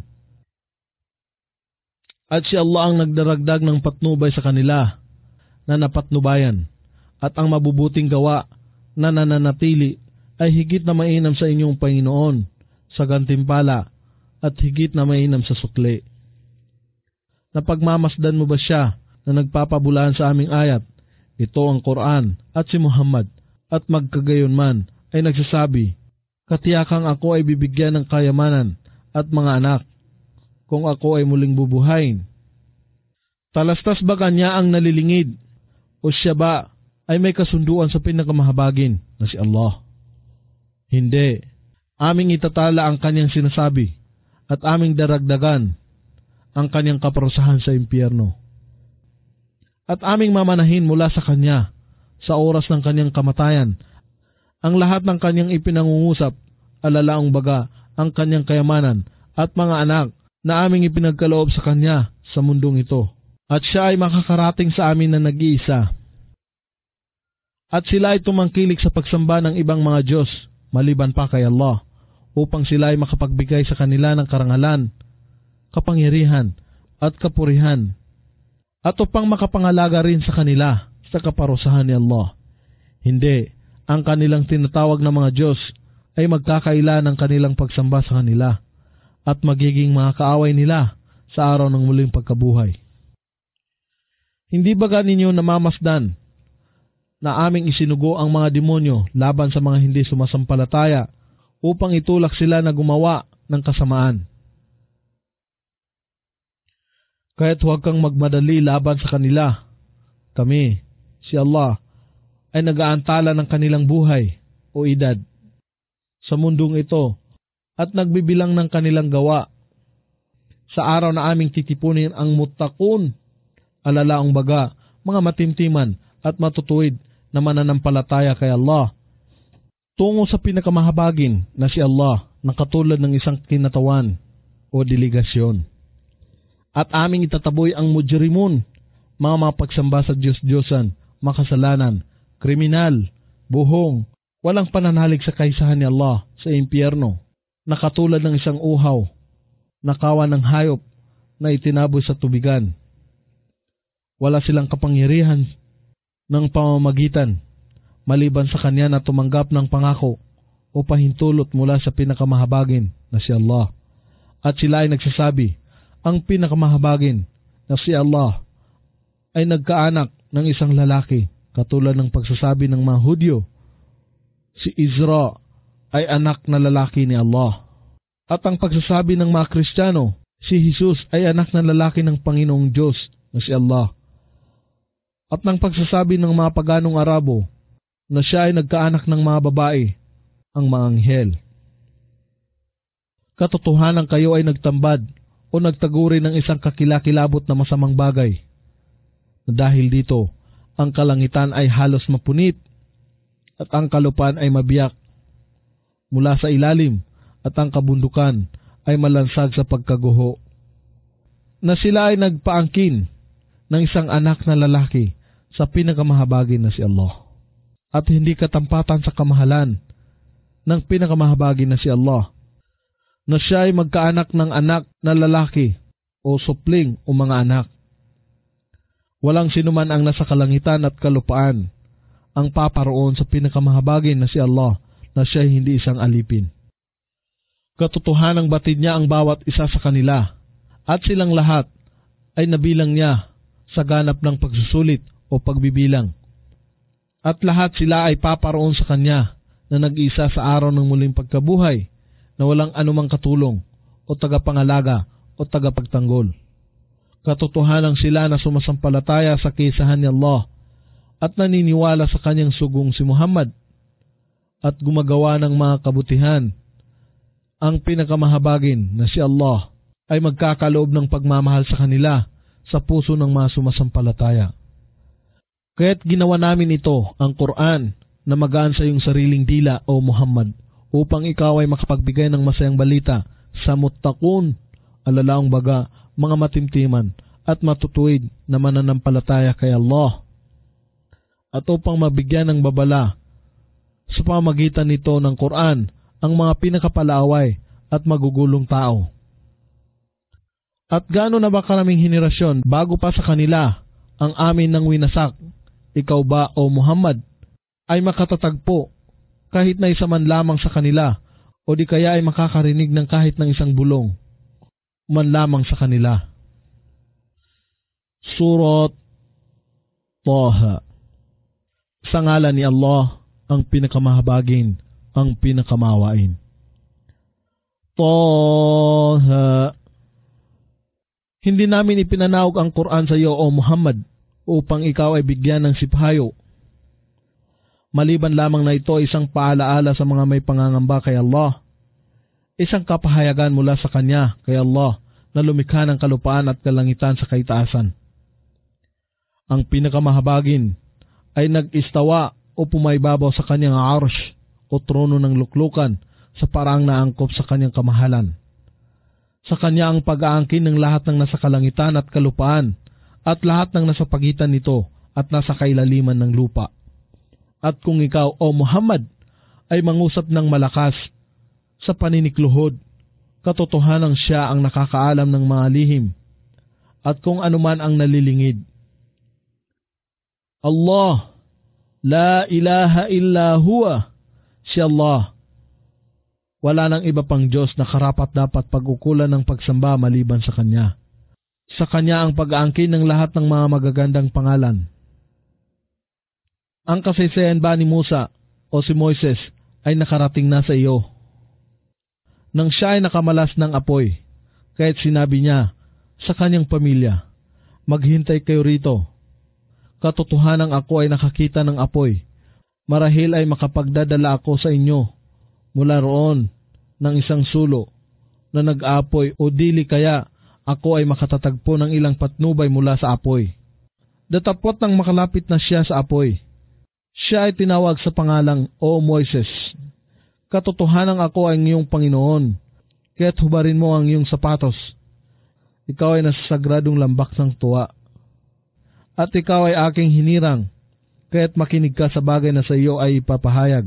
At si Allah ang nagdaragdag ng patnubay sa kanila na napatnubayan, at ang mabubuting gawa na nananatili ay higit na mainam sa inyong Panginoon sa gantimpala at higit na mainam sa sukli. Napagmamasdan mo ba siya na nagpapabulaan sa aming ayat, ito ang Quran at si Muhammad, at magkagayon man ay nagsasabi, katiyakang ako ay bibigyan ng kayamanan at mga anak kung ako ay muling bubuhayin? Talastas ba kanya ang nalilingid o siya ba ay may kasunduan sa pinakamahabagin na si Allah? Hindi. Aming itatala ang kanyang sinasabi at aming daragdagan ang kanyang kaparusahan sa impyerno. At aming mamanahin mula sa kanya sa oras ng kanyang kamatayan ang lahat ng kanyang ipinangungusap, alalaong baga ang kanyang kayamanan at mga anak na aming ipinagkaloob sa kanya sa mundong ito. At siya ay makakarating sa amin na nag-iisa. At sila ay tumangkilik sa pagsamba ng ibang mga Diyos maliban pa kay Allah, upang sila ay makapagbigay sa kanila ng karangalan, kapangyarihan at kapurihan, at upang makapangalaga rin sa kanila sa kaparusahan ni Allah. Hindi, ang kanilang tinatawag na mga Diyos ay magkakaila ng kanilang pagsamba sa kanila at magiging mga kaaway nila sa araw ng muling pagkabuhay. Hindi ba ninyo namamasdan na aming isinugo ang mga demonyo laban sa mga hindi sumasampalataya upang itulak sila na gumawa ng kasamaan? Kaya't huwag kang magmadali laban sa kanila. Kami, si Allah, ay nag-aantala ng kanilang buhay o edad sa mundong ito at nagbibilang ng kanilang gawa. Sa araw na aming titipunin ang muttaqun, alalaong baga, mga matimtiman at matutuwid na mananampalataya kay Allah, tungo sa pinakamahabagin na si Allah na katulad ng isang kinatawan o delegasyon. At aming itataboy ang mujrimun, mga mapagsamba sa Diyos-Diyosan, makasalanan, kriminal, buhong, walang pananalig sa kaisahan ni Allah sa impyerno, na katulad ng isang uhaw, nakawan ng hayop na itinaboy sa tubigan. Wala silang kapangyarihan ng pamamagitan maliban sa kanya na tumanggap ng pangako o pahintulot mula sa pinakamahabagin na si Allah. At sila ay nagsasabi, ang pinakamahabagin na si Allah ay nagkaanak ng isang lalaki, katulad ng pagsasabi ng mga Hudyo, si Isra ay anak na lalaki ni Allah. At ang pagsasabi ng mga Kristiyano, si Jesus ay anak na lalaki ng Panginoong Diyos na si Allah. At ng pagsasabi ng mga paganong Arabo na siya ay nagkaanak ng mga babae, ang mga anghel. Katotohanan kayo ay nagtambad o nagtaguri ng isang kakilakilabot na masamang bagay, na dahil dito, ang kalangitan ay halos mapunit at ang kalupaan ay mabiyak mula sa ilalim at ang kabundukan ay malansag sa pagkaguho. Na sila ay nagpaangkin ng isang anak na lalaki sa pinakamahabagin na si Allah. At hindi katampatan sa kamahalan ng pinakamahabagin na si Allah, na siya ay magkaanak ng anak na lalaki o supling o mga anak. Walang sinuman ang nasa kalangitan at kalupaan ang paparoon sa pinakamahabagin na si Allah, na siya ay hindi isang alipin. Katotohanang batid niya ang bawat isa sa kanila, at silang lahat ay nabilang niya sa ganap ng pagsusulit o pagbibilang. At lahat sila ay paparoon sa kanya na nag-iisa sa araw ng muling pagkabuhay, na walang anumang katulong o tagapangalaga o tagapagtanggol. Katotohanan sila na sumasampalataya sa kaisahan ni Allah at naniniwala sa kanyang sugong si Muhammad at gumagawa ng mga kabutihan. Ang pinakamahabagin na si Allah ay magkakaloob ng pagmamahal sa kanila sa puso ng mga sumasampalataya. Kaya't ginawa namin ito, ang Quran, na magaan sa iyong sariling dila, O Muhammad, upang ikaw ay makapagbigay ng masayang balita sa muttaqun, alalaong baga, mga matimtiman, at matutuwid na mananampalataya kay Allah. At upang mabigyan ng babala sa pamagitan nito ng Quran ang mga pinakapalaaway at magugulong tao. At gaano na ba karaming henerasyon bago pa sa kanila ang amin nang winasak, ikaw ba, O Muhammad, ay makatatagpo kahit na isa man lamang sa kanila, o di kaya ay makakarinig ng kahit ng isang bulong man lamang sa kanila. Surat Taha. Sa ngalan ni Allah, ang pinakamahabagin, ang pinakamawain. Taha. Hindi namin ipinanawag ang Quran sa iyo, O Muhammad, upang ikaw ay bigyan ng sipahayo. Maliban lamang na ito isang paalaala sa mga may pangangamba kay Allah. Isang kapahayagan mula sa Kanya kay Allah na lumikha ng kalupaan at kalangitan sa kaitaasan. Ang pinakamahabagin ay nag-istawa o pumaybabaw sa Kanyang arsh o trono ng luklukan sa paraang naangkop sa Kanyang kamahalan. Sa Kanya ang pag-aangkin ng lahat ng nasa kalangitan at kalupaan at lahat ng nasa pagitan nito at nasa kailaliman ng lupa. At kung ikaw, O Muhammad, ay mangusap ng malakas sa paninikluhod, katotohanan siya ang nakakaalam ng mga lihim at kung anuman ang nalilingid. Allah, la ilaha illa huwa, si Allah. Wala nang iba pang Diyos na karapat-dapat pag-ukulan ng pagsamba maliban sa Kanya. Sa Kanya ang pag-aangkin ng lahat ng mga magagandang pangalan. Ang kasaysayan ba ni Musa o si Moises ay nakarating na sa iyo? Nang siya ay nakamalas ng apoy, kaya't sinabi niya sa kanyang pamilya, maghintay kayo rito. Katotohanang ako ay nakakita ng apoy. Marahil ay makapagdadala ako sa inyo mula roon ng isang sulo na nag-apoy o dili kaya ako ay makatatagpo ng ilang patnubay mula sa apoy. Datapot nang makalapit na siya sa apoy, siya ay tinawag sa pangalang, O Moises, katotohanang ako ay iyong Panginoon, kaya't hubarin mo ang iyong sapatos. Ikaw ay nasa sagradong lambak ng tuwa. At ikaw ay aking hinirang, kaya't makinig ka sa bagay na sa iyo ay ipapahayag.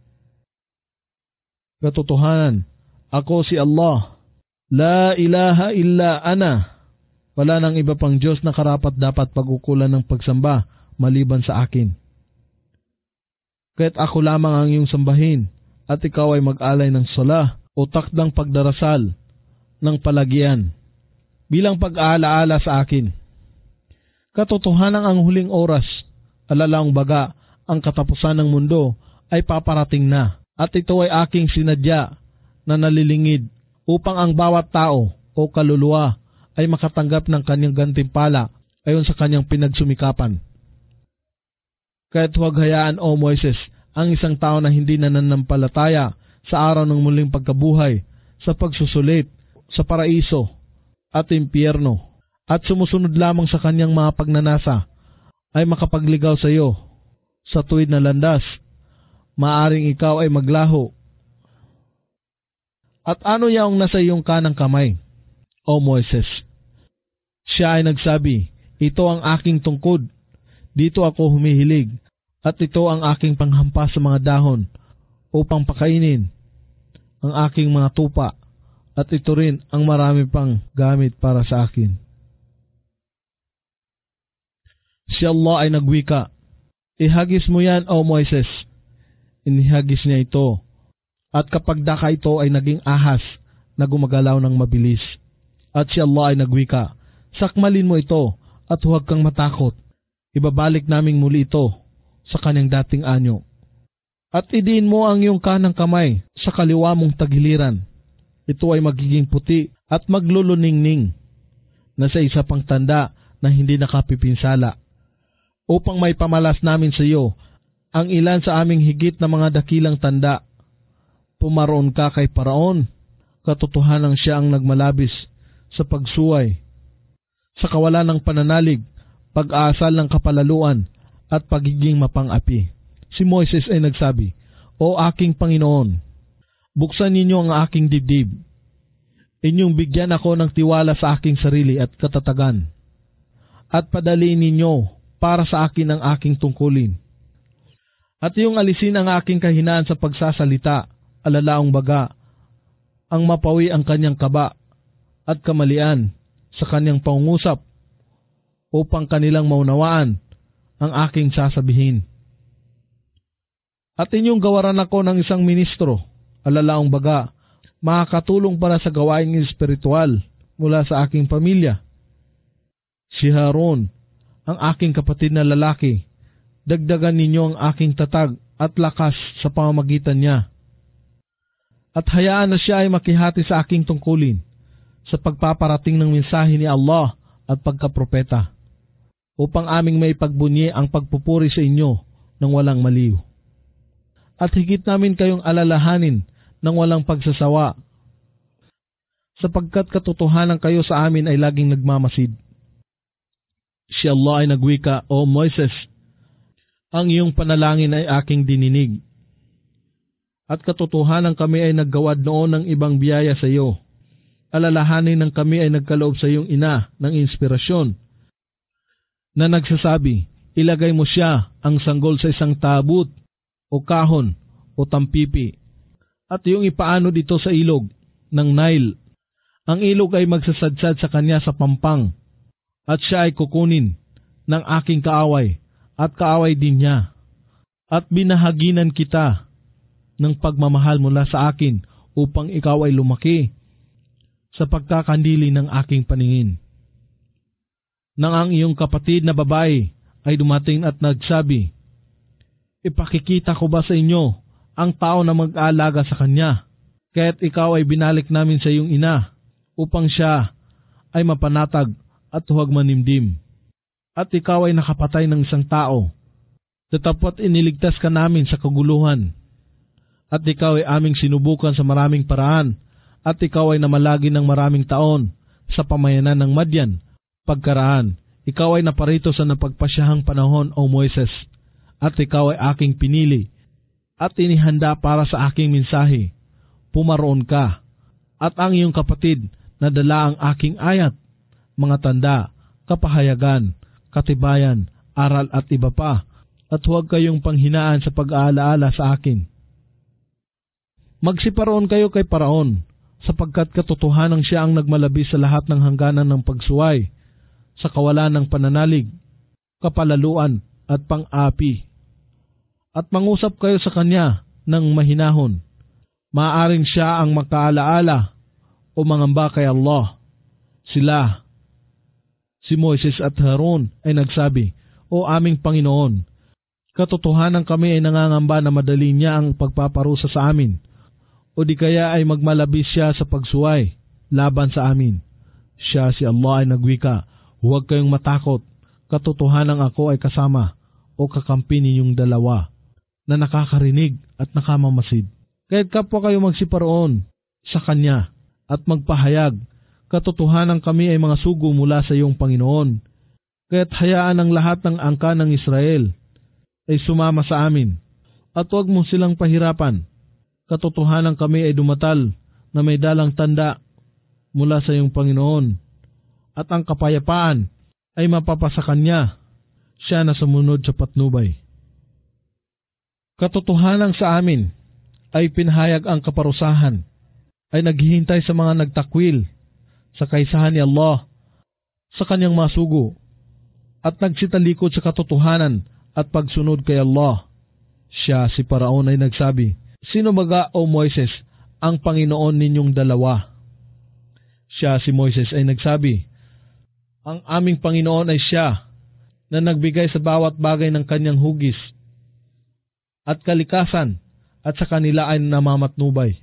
Katotohanan, ako si Allah, la ilaha illa ana. Wala nang iba pang Diyos na karapat dapat pag-ukulan ng pagsamba maliban sa akin. Kaya't ako lamang ang iyong sambahin at ikaw ay mag-alay ng sala o takdang pagdarasal ng palagian bilang pag-aalaala sa akin. Katotohanan ang huling oras, alalaong baga, ang katapusan ng mundo ay paparating na at ito ay aking sinadya na nalilingid upang ang bawat tao o kaluluwa ay makatanggap ng kanyang gantimpala ayon sa kanyang pinagsumikapan. Kaya't huwag hayaan, O Moises, ang isang tao na hindi nananampalataya sa araw ng muling pagkabuhay sa pagsusulit sa paraiso at impyerno at sumusunod lamang sa kanyang mga pagnanasa ay makapagligaw sa iyo sa tuwid na landas. Maaring ikaw ay maglaho. At ano yaong nasa iyong kanang kamay, O Moises? Siya ay nagsabi, ito ang aking tungkod, dito ako humihilig, at ito ang aking panghampas sa mga dahon upang pakainin ang aking mga tupa, at ito rin ang marami pang gamit para sa akin. Si Allah ay nagwika, ihagis mo yan, O Moises. Inihagis niya ito, at kapag daka ito ay naging ahas na gumagalaw ng mabilis. At si Allah ay nagwika, sakmalin mo ito at huwag kang matakot. Ibabalik naming muli ito sa kanyang dating anyo. At idiin mo ang iyong kanang kamay sa kaliwa mong tagiliran. Ito ay magiging puti at magluluningning na sa isa pang tanda na hindi nakapipinsala, upang may pamalas namin sa iyo ang ilan sa aming higit na mga dakilang tanda. Pumaroon ka kay Paraon, katotohanang siya ang nagmalabis sa pagsuway, sa kawalan ng pananalig, pag-aasal ng kapalaluan, at pagiging mapang-api. Si Moises ay nagsabi, O aking Panginoon, buksan ninyo ang aking dibdib. Inyong bigyan ako ng tiwala sa aking sarili at katatagan. At padaliin ninyo para sa akin ang aking tungkulin. At iyong alisin ang aking kahinaan sa pagsasalita, alalaong baga, ang mapawi ang kanyang kaba at kamalian sa kanyang pangungusap upang kanilang maunawaan ang aking sasabihin. At inyong gawaran ako ng isang ministro, alalaong baga, makakatulong para sa gawaing espiritual mula sa aking pamilya. Si Haron, ang aking kapatid na lalaki, dagdagan ninyo ang aking tatag at lakas sa pamamagitan niya. At hayaan na siya ay makihati sa aking tungkulin sa pagpaparating ng mensahe ni Allah at pagkapropeta, upang aming maipagbunyi ang pagpupuri sa inyo ng walang maliw. At higit namin kayong alalahanin ng walang pagsasawa, sapagkat katotohanan kayo sa amin ay laging nagmamasid. Si Allah ay nagwika, O Moises, ang iyong panalangin ay aking dininig. At katotohanan kami ay naggawad noon ng ibang biyaya sa iyo. Alalahanin ng kami ay nagkaloob sa iyong ina ng inspirasyon na nagsasabi, ilagay mo siya ang sanggol sa isang tabut o kahon o tampipi at iyong ipaano dito sa ilog ng Nile. Ang ilog ay magsasadsad sa kanya sa pampang at siya ay kukunin ng aking kaaway at kaaway din niya. At binahaginan kita ng pagmamahal mula sa akin upang ikaw ay lumaki sa pagkakandili ng aking paningin. Nang ang iyong kapatid na babae ay dumating at nagsabi, ipakikita ko ba sa inyo ang tao na mag-aalaga sa kanya, kaya't ikaw ay binalik namin sa iyong ina upang siya ay mapanatag at huwag manimdim. At ikaw ay nakapatay ng isang tao, tatapat iniligtas ka namin sa kaguluhan. At ikaw ay aming sinubukan sa maraming paraan, at ikaw ay namalagi ng maraming taon sa pamayanan ng Madyan. Pagkaraan, ikaw ay naparito sa napagpasyahang panahon, O Moises, at ikaw ay aking pinili, at inihanda para sa aking mensahe. Pumaroon ka, at ang iyong kapatid na dala ang aking ayat, mga tanda, kapahayagan, katibayan, aral at iba pa, at huwag kayong panghinaan sa pag-aalaala sa akin. Magsiparoon kayo kay Paraon, sapagkat katotohanang siya ang nagmalabis sa lahat ng hangganan ng pagsuway, sa kawalan ng pananalig, kapalaluan at pang-api. At mangusap kayo sa kanya ng mahinahon. Maaaring siya ang makaalaala o mangamba kay Allah. Sila, si Moises at Haron ay nagsabi, O aming Panginoon, katotohanan kami ay nangangamba na madali niya ang pagpaparusa sa amin, o di kaya ay magmalabis siya sa pagsuway laban sa amin. Siya si Allah ay nagwika, huwag kayong matakot, katotohanan ako ay kasama o kakampi ninyong dalawa na nakakarinig at nakamamasid. Kaya't kapwa kayo magsiparoon sa kanya at magpahayag, katotohanan kami ay mga sugo mula sa iyong Panginoon. Kaya't hayaan ang lahat ng angka ng Israel ay sumama sa amin, at huwag mo silang pahirapan. Katotohanan kami ay dumatal na may dalang tanda mula sa iyong Panginoon, at ang kapayapaan ay mapapasa kanya, siya na sumunod sa patnubay. Katotohanan sa amin ay pinahayag ang kaparusahan, ay naghihintay sa mga nagtakwil sa kaisahan ni Allah sa kanyang masugo, at nagsitalikod sa katotohanan at pagsunod kay Allah. Siya si Paraon ay nagsabi, Sino baga, O Moises, ang Panginoon ninyong dalawa? Siya si Moises ay nagsabi, Ang aming Panginoon ay siya na nagbigay sa bawat bagay ng kanyang hugis at kalikasan, at sa kanila ay namamatnubay.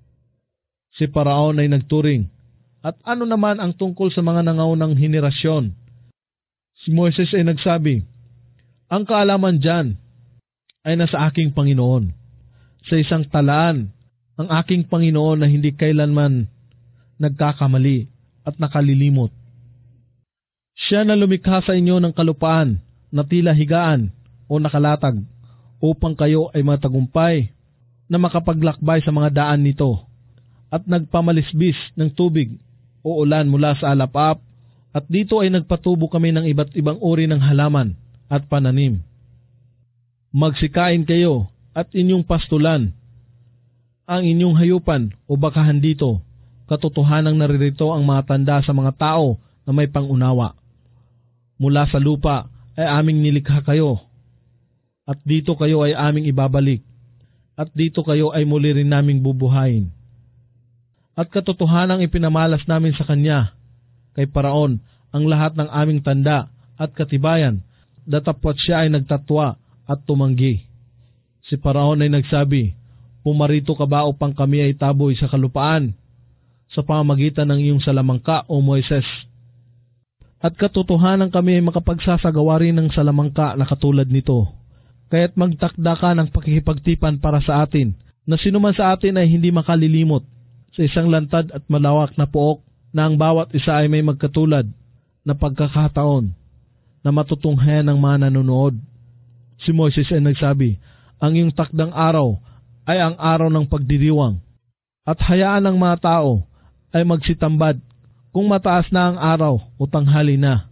Si Paraon ay nagturing, At ano naman ang tungkol sa mga nangaunang henerasyon? Si Moises ay nagsabi, Ang kaalaman dyan ay nasa aking Panginoon. Sa isang talaan, ang aking Panginoon na hindi kailanman nagkakamali at nakalilimot. Siya na lumikha sa inyo ng kalupaan na tila higaan o nakalatag upang kayo ay matagumpay na makapaglakbay sa mga daan nito at nagpamalisbis ng tubig o ulan mula sa alapap at dito ay nagpatubo kami ng iba't ibang uri ng halaman at pananim. Magsikain kayo at inyong pastulan ang inyong hayupan o bakahan dito. Katotohanang naririto ang mga tanda sa mga tao na may pangunawa. Mula sa lupa ay aming nilikha kayo at dito kayo ay aming ibabalik at dito kayo ay muli rin naming bubuhayin. At katotohanang ipinamalas namin sa kanya kay Paraon ang lahat ng aming tanda at katibayan, datapwat siya ay nagtatwa at tumanggi. Si Paraon ay nagsabi, pumarito ka ba upang kami ay taboy sa kalupaan sa pamamagitan ng iyong salamangka o Moises? At katotohanan kami ay makapagsasagawa rin ng salamangka na katulad nito. Kaya't magtakda ka ng pakikipagtipan para sa atin, na sinuman sa atin ay hindi makalilimot sa isang lantad at malawak na pook na ang bawat isa ay may magkatulad na pagkakataon na matutunghayan ng mga nanonood. Si Moises ay nagsabi, ang iyong takdang araw ay ang araw ng pagdiriwang at hayaan ng mga tao ay magsitambad kung mataas na ang araw o tanghali na.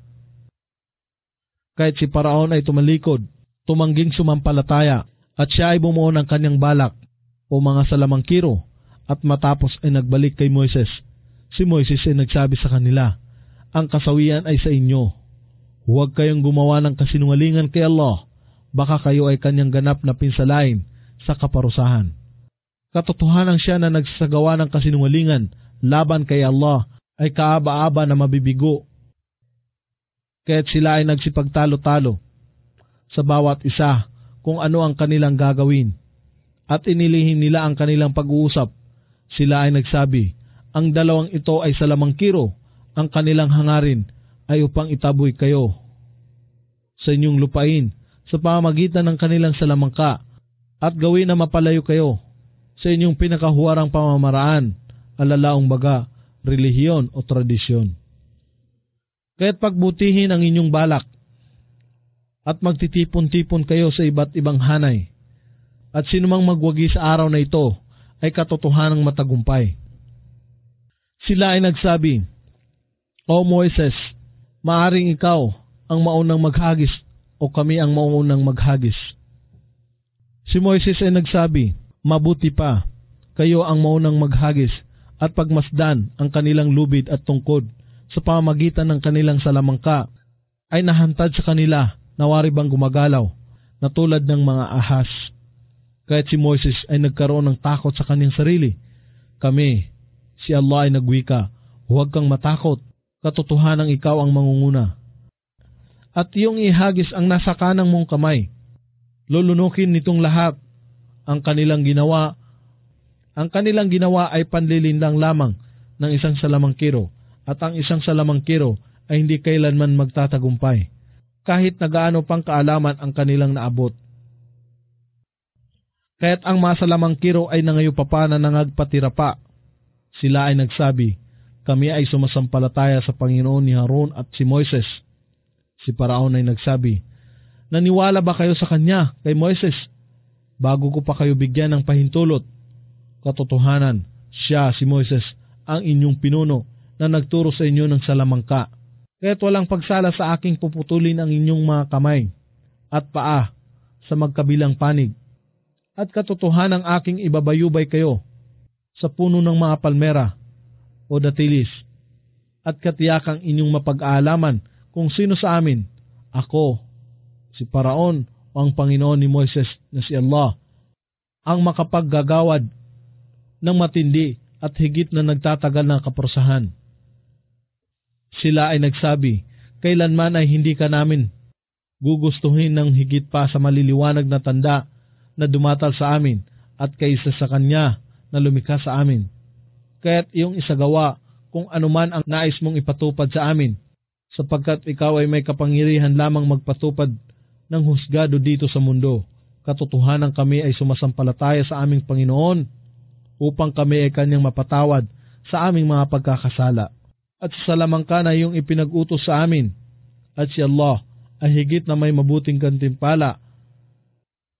Kahit si Paraon ay tumalikod, tumangging sumampalataya at siya ay bumuo ng kanyang balak o mga salamangkiro at matapos ay nagbalik kay Moises. Si Moises ay nagsabi sa kanila, ang kasawian ay sa inyo. Huwag kayong gumawa ng kasinungalingan kay Allah, baka kayo ay kanyang ganap na pinsalain sa kaparusahan. Katotohanan siya na nagsasagawa ng kasinungalingan laban kay Allah ay kaaba-aba na mabibigo. Kaya't sila ay nagsipagtalo-talo sa bawat isa kung ano ang kanilang gagawin at inilihim nila ang kanilang pag-uusap. Sila ay nagsabi, ang dalawang ito ay salamangkiro, ang kanilang hangarin ay upang itaboy kayo sa inyong lupain sa pamamagitan ng kanilang salamangka at gawin na mapalayo kayo sa inyong pinakahuwarang pamamaraan, alalaong baga, relihiyon o tradisyon. Kaya't pagbutihin ang inyong balak at magtitipon-tipon kayo sa iba't ibang hanay at sinumang magwagi sa araw na ito ay katotohanang matagumpay. Sila ay nagsabi, O Moises, maaring ikaw ang maunang maghagis o kami ang maunang maghagis. Si Moises ay nagsabi, mabuti pa, kayo ang maunang maghagis at pagmasdan ang kanilang lubid at tungkod sa pamamagitan ng kanilang salamangka ay nahantad sa kanila na wari bang gumagalaw na tulad ng mga ahas. Kahit si Moises ay nagkaroon ng takot sa kanyang sarili. Kami, si Allah ay nagwika, huwag kang matakot, katotohanang ikaw ang mangunguna. At iyong ihagis ang nasa kanang mong kamay. Lulunukin nitong lahat ang kanilang ginawa. Ang kanilang ginawa ay panlilindang lamang ng isang salamangkiro at ang isang salamangkiro ay hindi kailanman magtatagumpay kahit na gaano pang kaalaman ang kanilang naabot. Kaya't ang mga salamangkiro ay nangayupapa na nangagpatira pa. Sila ay nagsabi, kami ay sumasampalataya sa Panginoon ni Harun at si Moises. Si Paraon ay nagsabi, naniwala ba kayo sa kanya, kay Moises, bago ko pa kayo bigyan ng pahintulot? Katotohanan, siya, si Moises, ang inyong pinuno na nagturo sa inyo ng salamangka. Kaya't walang pagsala sa aking puputulin ang inyong mga kamay at paa sa magkabilang panig. At katotohanan aking ibabayubay kayo sa puno ng mga palmera o datilis at katiyakang inyong mapag-aalaman kung sino sa amin, ako, si Paraon o ang Panginoon ni Moises na si Allah, ang makapaggagawad ng matindi at higit na nagtatagal na kaparusahan. Sila ay nagsabi, kailanman ay hindi ka namin gugustuhin ng higit pa sa maliliwanag na tanda na dumatal sa amin at kaysa sa kanya na lumikha sa amin. Kaya't iyong isagawa kung anuman ang nais mong ipatupad sa amin, sapagkat ikaw ay may kapangyarihan lamang magpatupad ng husgado dito sa mundo. Katotohanan kami ay sumasampalataya sa aming Panginoon upang kami ay kanyang mapatawad sa aming mga pagkakasala. At sa salamangka na iyong ipinag-utos sa amin, at si Allah ay higit na may mabuting gantimpala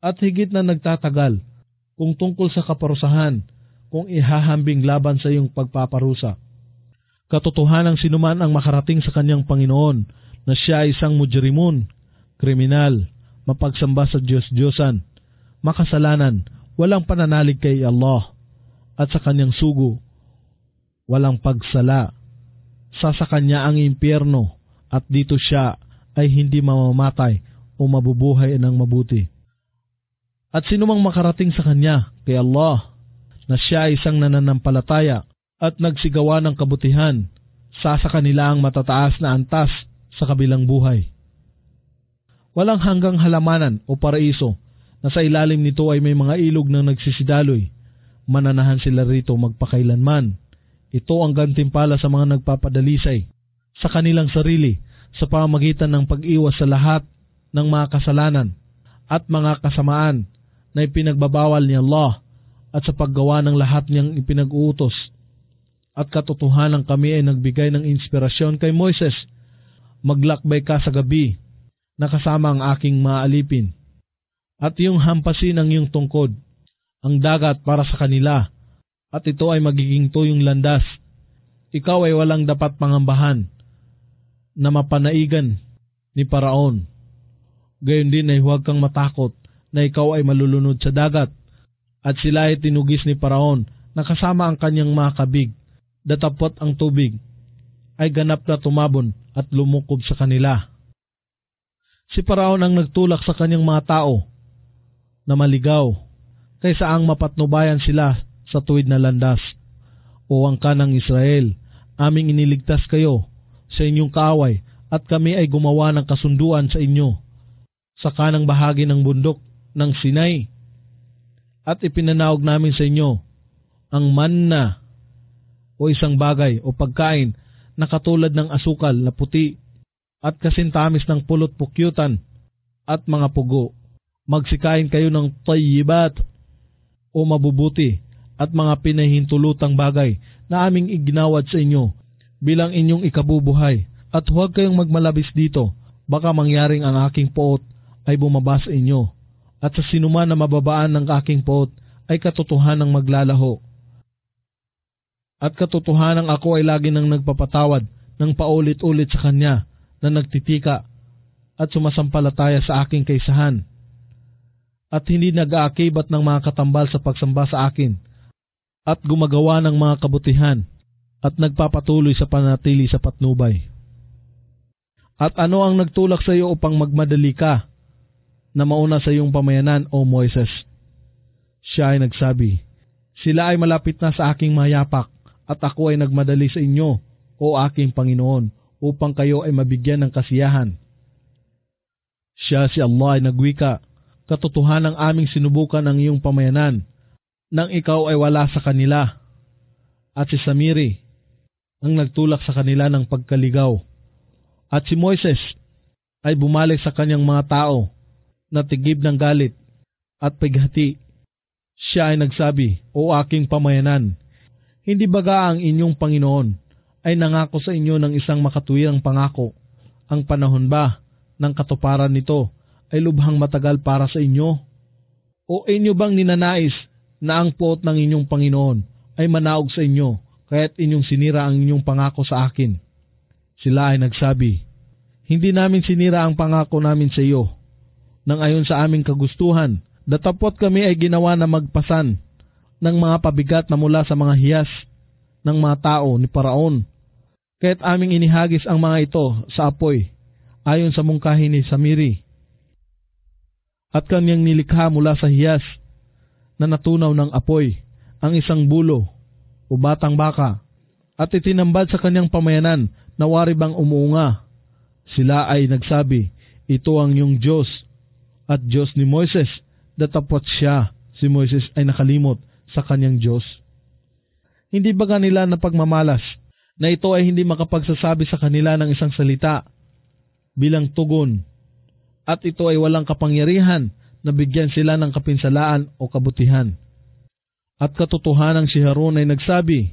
at higit na nagtatagal kung tungkol sa kaparusahan kung ihahambing laban sa iyong pagpaparusa. Katotohanan sinuman ang makarating sa kanyang Panginoon na siya ay isang mujrimun, kriminal, mapagsamba sa Diyos-Diyosan, makasalanan, walang pananalig kay Allah, at sa kanyang sugo, walang pagsala. Sa kanya ang impyerno, at dito siya ay hindi mamamatay o mabubuhay ng mabuti. At sinumang makarating sa kanya, kay Allah, na siya ay isang nananampalataya at nagsigawa ng kabutihan, sa sa kanila ang matataas na antas sa kabilang buhay. Walang hanggang halamanan o paraiso na sa ilalim nito ay may mga ilog na nagsisidaloy. Mananahan sila rito magpakailanman. Ito ang gantimpala sa mga nagpapadalisay sa kanilang sarili sa pamamagitan ng pag-iwas sa lahat ng mga kasalanan at mga kasamaan na ipinagbabawal ni Allah at sa paggawa ng lahat niyang ipinag-uutos. At katotohanan kami ay nagbigay ng inspirasyon kay Moises, maglakbay ka sa gabi na kasama ang aking mga alipin, at iyong hampasin ang iyong tungkod, ang dagat para sa kanila, at ito ay magiging tuyong landas. Ikaw ay walang dapat pangambahan na mapanaigan ni Paraon. Gayon din ay huwag kang matakot na ikaw ay malulunod sa dagat, at sila ay tinugis ni Paraon na kasama ang kanyang mga kabig, datapot ang tubig ay ganap na tumabon at lumukob sa kanila. Si Paraon ang nagtulak sa kanyang mga tao na maligaw kaysa ang mapatnubayan sila sa tuwid na landas. O angkan ng Israel, aming iniligtas kayo sa inyong kaaway at kami ay gumawa ng kasunduan sa inyo sa kanang bahagi ng bundok ng Sinai, at ipinanaog namin sa inyo ang manna o isang bagay o pagkain na katulad ng asukal na puti at kasintamis ng pulot pukyutan at mga pugo. Magsikain kayo ng tayyibat o mabubuti at mga pinahintulutang bagay na aming iginawad sa inyo bilang inyong ikabubuhay, at huwag kayong magmalabis dito, baka mangyaring ang aking poot ay bumaba sa inyo, at sa sinuman na mababaan ng aking poot ay katotohanang maglalaho. At katotohanang ako ay lagi nang nagpapatawad ng paulit-ulit sa kanya na nagtitika at sumasampalataya sa aking kaisahan, at hindi nag-aakibat ng mga katambal sa pagsamba sa akin, at gumagawa ng mga kabutihan, at nagpapatuloy sa panatili sa patnubay. At ano ang nagtulak sa iyo upang magmadali ka na mauna sa iyong pamayanan, O Moises? Siya ay nagsabi, sila ay malapit na sa aking mayapak, at ako ay nagmadali sa inyo, O aking Panginoon, upang kayo ay mabigyan ng kasiyahan. Siya si Allah ay nagwika, katotohanan ang aming sinubukan ang iyong pamayanan, nang ikaw ay wala sa kanila. At si Samiri ang nagtulak sa kanila ng pagkaligaw. At si Moises ay bumalik sa kanyang mga tao na tigib ng galit at pighati. Siya ay nagsabi, O aking pamayanan, hindi baga ang inyong Panginoon ay nangako sa inyo ng isang makatuwirang pangako? Ang panahon ba ng katuparan nito ay lubhang matagal para sa inyo? O inyo bang ninanais na ang poot ng inyong Panginoon ay manaog sa inyo, kaya't inyong sinira ang inyong pangako sa akin? Sila ay nagsabi, hindi namin sinira ang pangako namin sa iyo, nang ayon sa aming kagustuhan, datapot kami ay ginawa na magpasan ng mga pabigat na mula sa mga hiyas ng mga tao ni Paraon, kaya't aming inihagis ang mga ito sa apoy, ayon sa mungkahi ni Samiri, at kanyang nilikha mula sa hiyas na natunaw ng apoy ang isang bulo o batang baka, at itinambad sa kanyang pamayanan na wari bang umuunga. Sila ay nagsabi, ito ang iyong Diyos at Diyos ni Moises, datapot siya, si Moises, ay nakalimot sa kanyang Diyos. Hindi ba kanila na pagmamalas na ito ay hindi makapagsasabi sa kanila ng isang salita bilang tugon, at ito ay walang kapangyarihan na bigyan sila ng kapinsalaan o kabutihan? At katotohanang si Harun ay nagsabi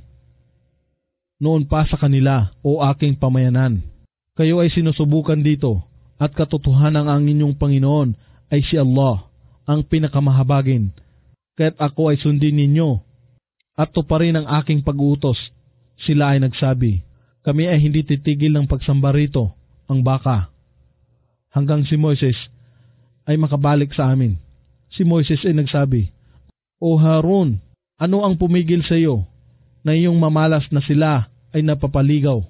noon pa sa kanila, O aking pamayanan, kayo ay sinusubukan dito, at katotohanan ang inyong Panginoon ay si Allah, ang pinakamahabagin, kaya't ako ay sundin ninyo at tuparin ang aking pag-uutos. Sila ay nagsabi, kami ay hindi titigil ng pagsamba rito, ang baka, hanggang si Moises ay makabalik sa amin. Si Moises ay nagsabi, O Harun, ano ang pumigil sa iyo na iyong mamalas na sila ay napapaligaw?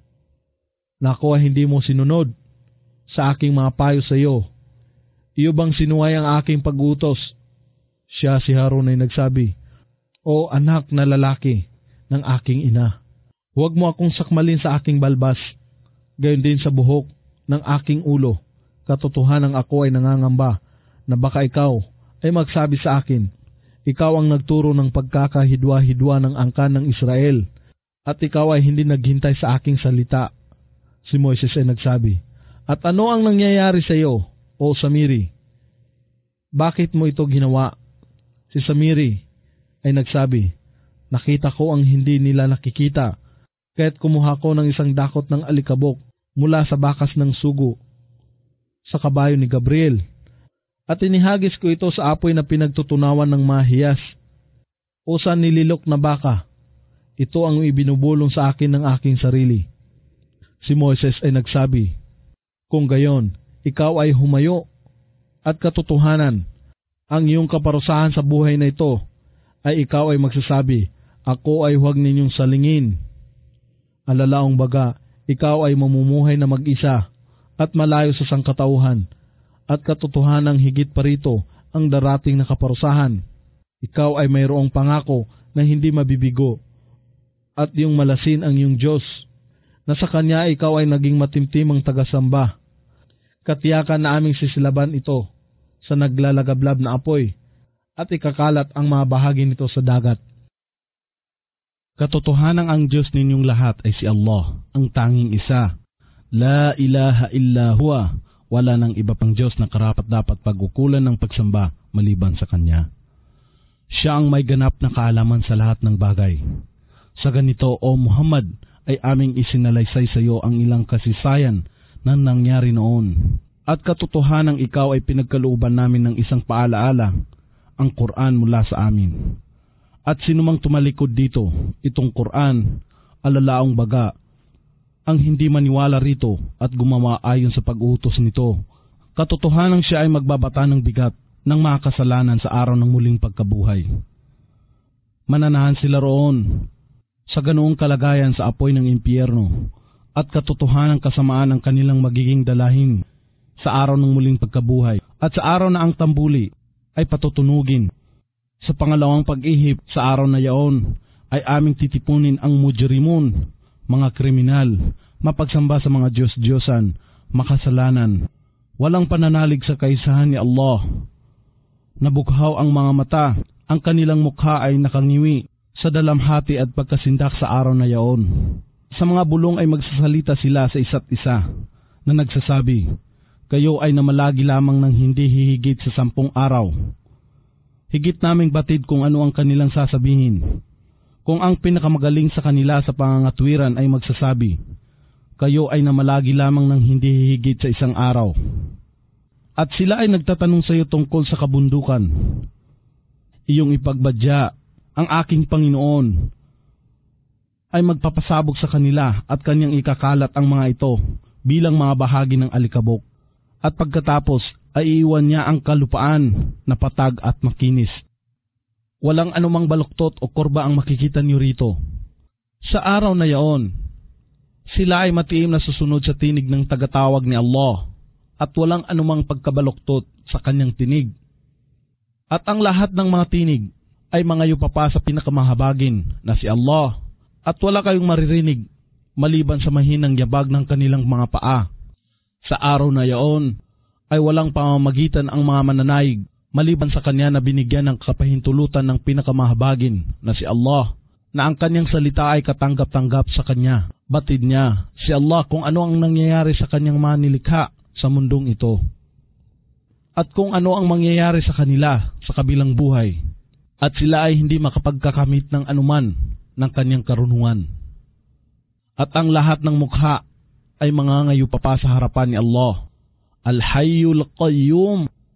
Na ako ay hindi mo sinunod sa aking mga payo sa iyo. Iyo bang sinuway ang aking pag-utos? Siya, si Harun, ay nagsabi, O anak na lalaki ng aking ina, huwag mo akong sakmalin sa aking balbas, gayon din sa buhok ng aking ulo. Katotohanan ako ay nangangamba na baka ikaw ay magsabi sa akin, ikaw ang nagturo ng pagkakahidwa-hidwa ng angkan ng Israel, at ikaw ay hindi naghintay sa aking salita. Si Moises ay nagsabi, at ano ang nangyayari sa iyo, o Samiri? Bakit mo ito ginawa? Si Samiri ay nagsabi, nakita ko ang hindi nila nakikita, kaya't kumuha ko ng isang dakot ng alikabok mula sa bakas ng sugo sa kabayo ni Gabriel, at inihagis ko ito sa apoy na pinagtutunawan ng mahiyas. O sa nililok na baka, ito ang ibinubulong sa akin ng aking sarili. Si Moises ay nagsabi, kung gayon, ikaw ay humayo, at katotohanan, ang iyong kaparusahan sa buhay na ito, ay ikaw ay magsasabi, ako ay huwag ninyong salingin. Alalaong baga, ikaw ay mamumuhay na mag-isa, at malayo sa sangkatauhan, at katotohanang higit pa rito ang darating na kaparusahan. Ikaw ay mayroong pangako na hindi mabibigo, at iyong malasin ang iyong Diyos, na sa Kanya ikaw ay naging matimtimang tagasamba. Katiyakan na aming sisilaban ito sa naglalagablab na apoy, at ikakalat ang mga bahagi nito sa dagat. Katotohanang ang Diyos ninyong lahat ay si Allah, ang tanging isa. La ilaha illa huwa, wala nang iba pang Diyos na karapat-dapat pag-ukulan ng pagsamba maliban sa Kanya. Siya ang may ganap na kaalaman sa lahat ng bagay. Sa ganito, O Muhammad, ay aming isinalaysay sa iyo ang ilang kasaysayan na nangyari noon. At katotohanang ikaw ay pinagkalooban namin ng isang paalaala, ang Quran mula sa amin. At sinumang tumalikod dito, itong Quran, alalaong baga, ang hindi maniwala rito at gumawa ayon sa pag-utos nito, katotohanang siya ay magbabata ng bigat ng mga kasalanan sa araw ng muling pagkabuhay. Mananahan sila roon sa ganoong kalagayan sa apoy ng impyerno, at katotohanang kasamaan ang kanilang magiging dalahin sa araw ng muling pagkabuhay, at sa araw na ang tambuli ay patutunugin. Sa pangalawang pag-ihip sa araw na yaon ay aming titipunin ang mujrimun, mga kriminal, mapagsamba sa mga Diyos-Diyosan, makasalanan, walang pananalig sa kaisahan ni Allah. Nabukhaw ang mga mata, ang kanilang mukha ay nakangiwi sa dalamhati at pagkasindak sa araw na yaon. Sa mga bulong ay magsasalita sila sa isa't isa na nagsasabi, kayo ay namalagi lamang ng hindi hihigit sa sampung araw. Higit naming batid kung ano ang kanilang sasabihin. Kung ang pinakamagaling sa kanila sa pangangatwiran ay magsasabi, kayo ay namalagi lamang ng hindi hihigit sa isang araw. At sila ay nagtatanong sa iyo tungkol sa kabundukan. Iyong ipagbadya, ang aking Panginoon ay magpapasabog sa kanila at kanyang ikakalat ang mga ito bilang mga bahagi ng alikabok. At pagkatapos ay iiwan niya ang kalupaan na patag at makinis. Walang anumang baluktot o korba ang makikita niyo rito. Sa araw na yaon, sila ay matiim na susunod sa tinig ng tagatawag ni Allah, at walang anumang pagkabaluktot sa kanyang tinig. At ang lahat ng mga tinig ay mga yupapa sa pinakamahabagin na si Allah, at wala kayong maririnig maliban sa mahinang yabag ng kanilang mga paa. Sa araw na yaon ay walang pamamagitan ang mga mananaig maliban sa kanya na binigyan ng kapahintulutan ng pinakamahabagin na si Allah, na ang kanyang salita ay katanggap-tanggap sa kanya. Batid niya si Allah kung ano ang nangyayari sa kanyang mga nilikha sa mundong ito, at kung ano ang mangyayari sa kanila sa kabilang buhay, at sila ay hindi makapagkakamit ng anuman ng kanyang karunungan. At ang lahat ng mukha ay mga ngayupapa sa harapan ni Allah, Al-Hayyul Qayyum,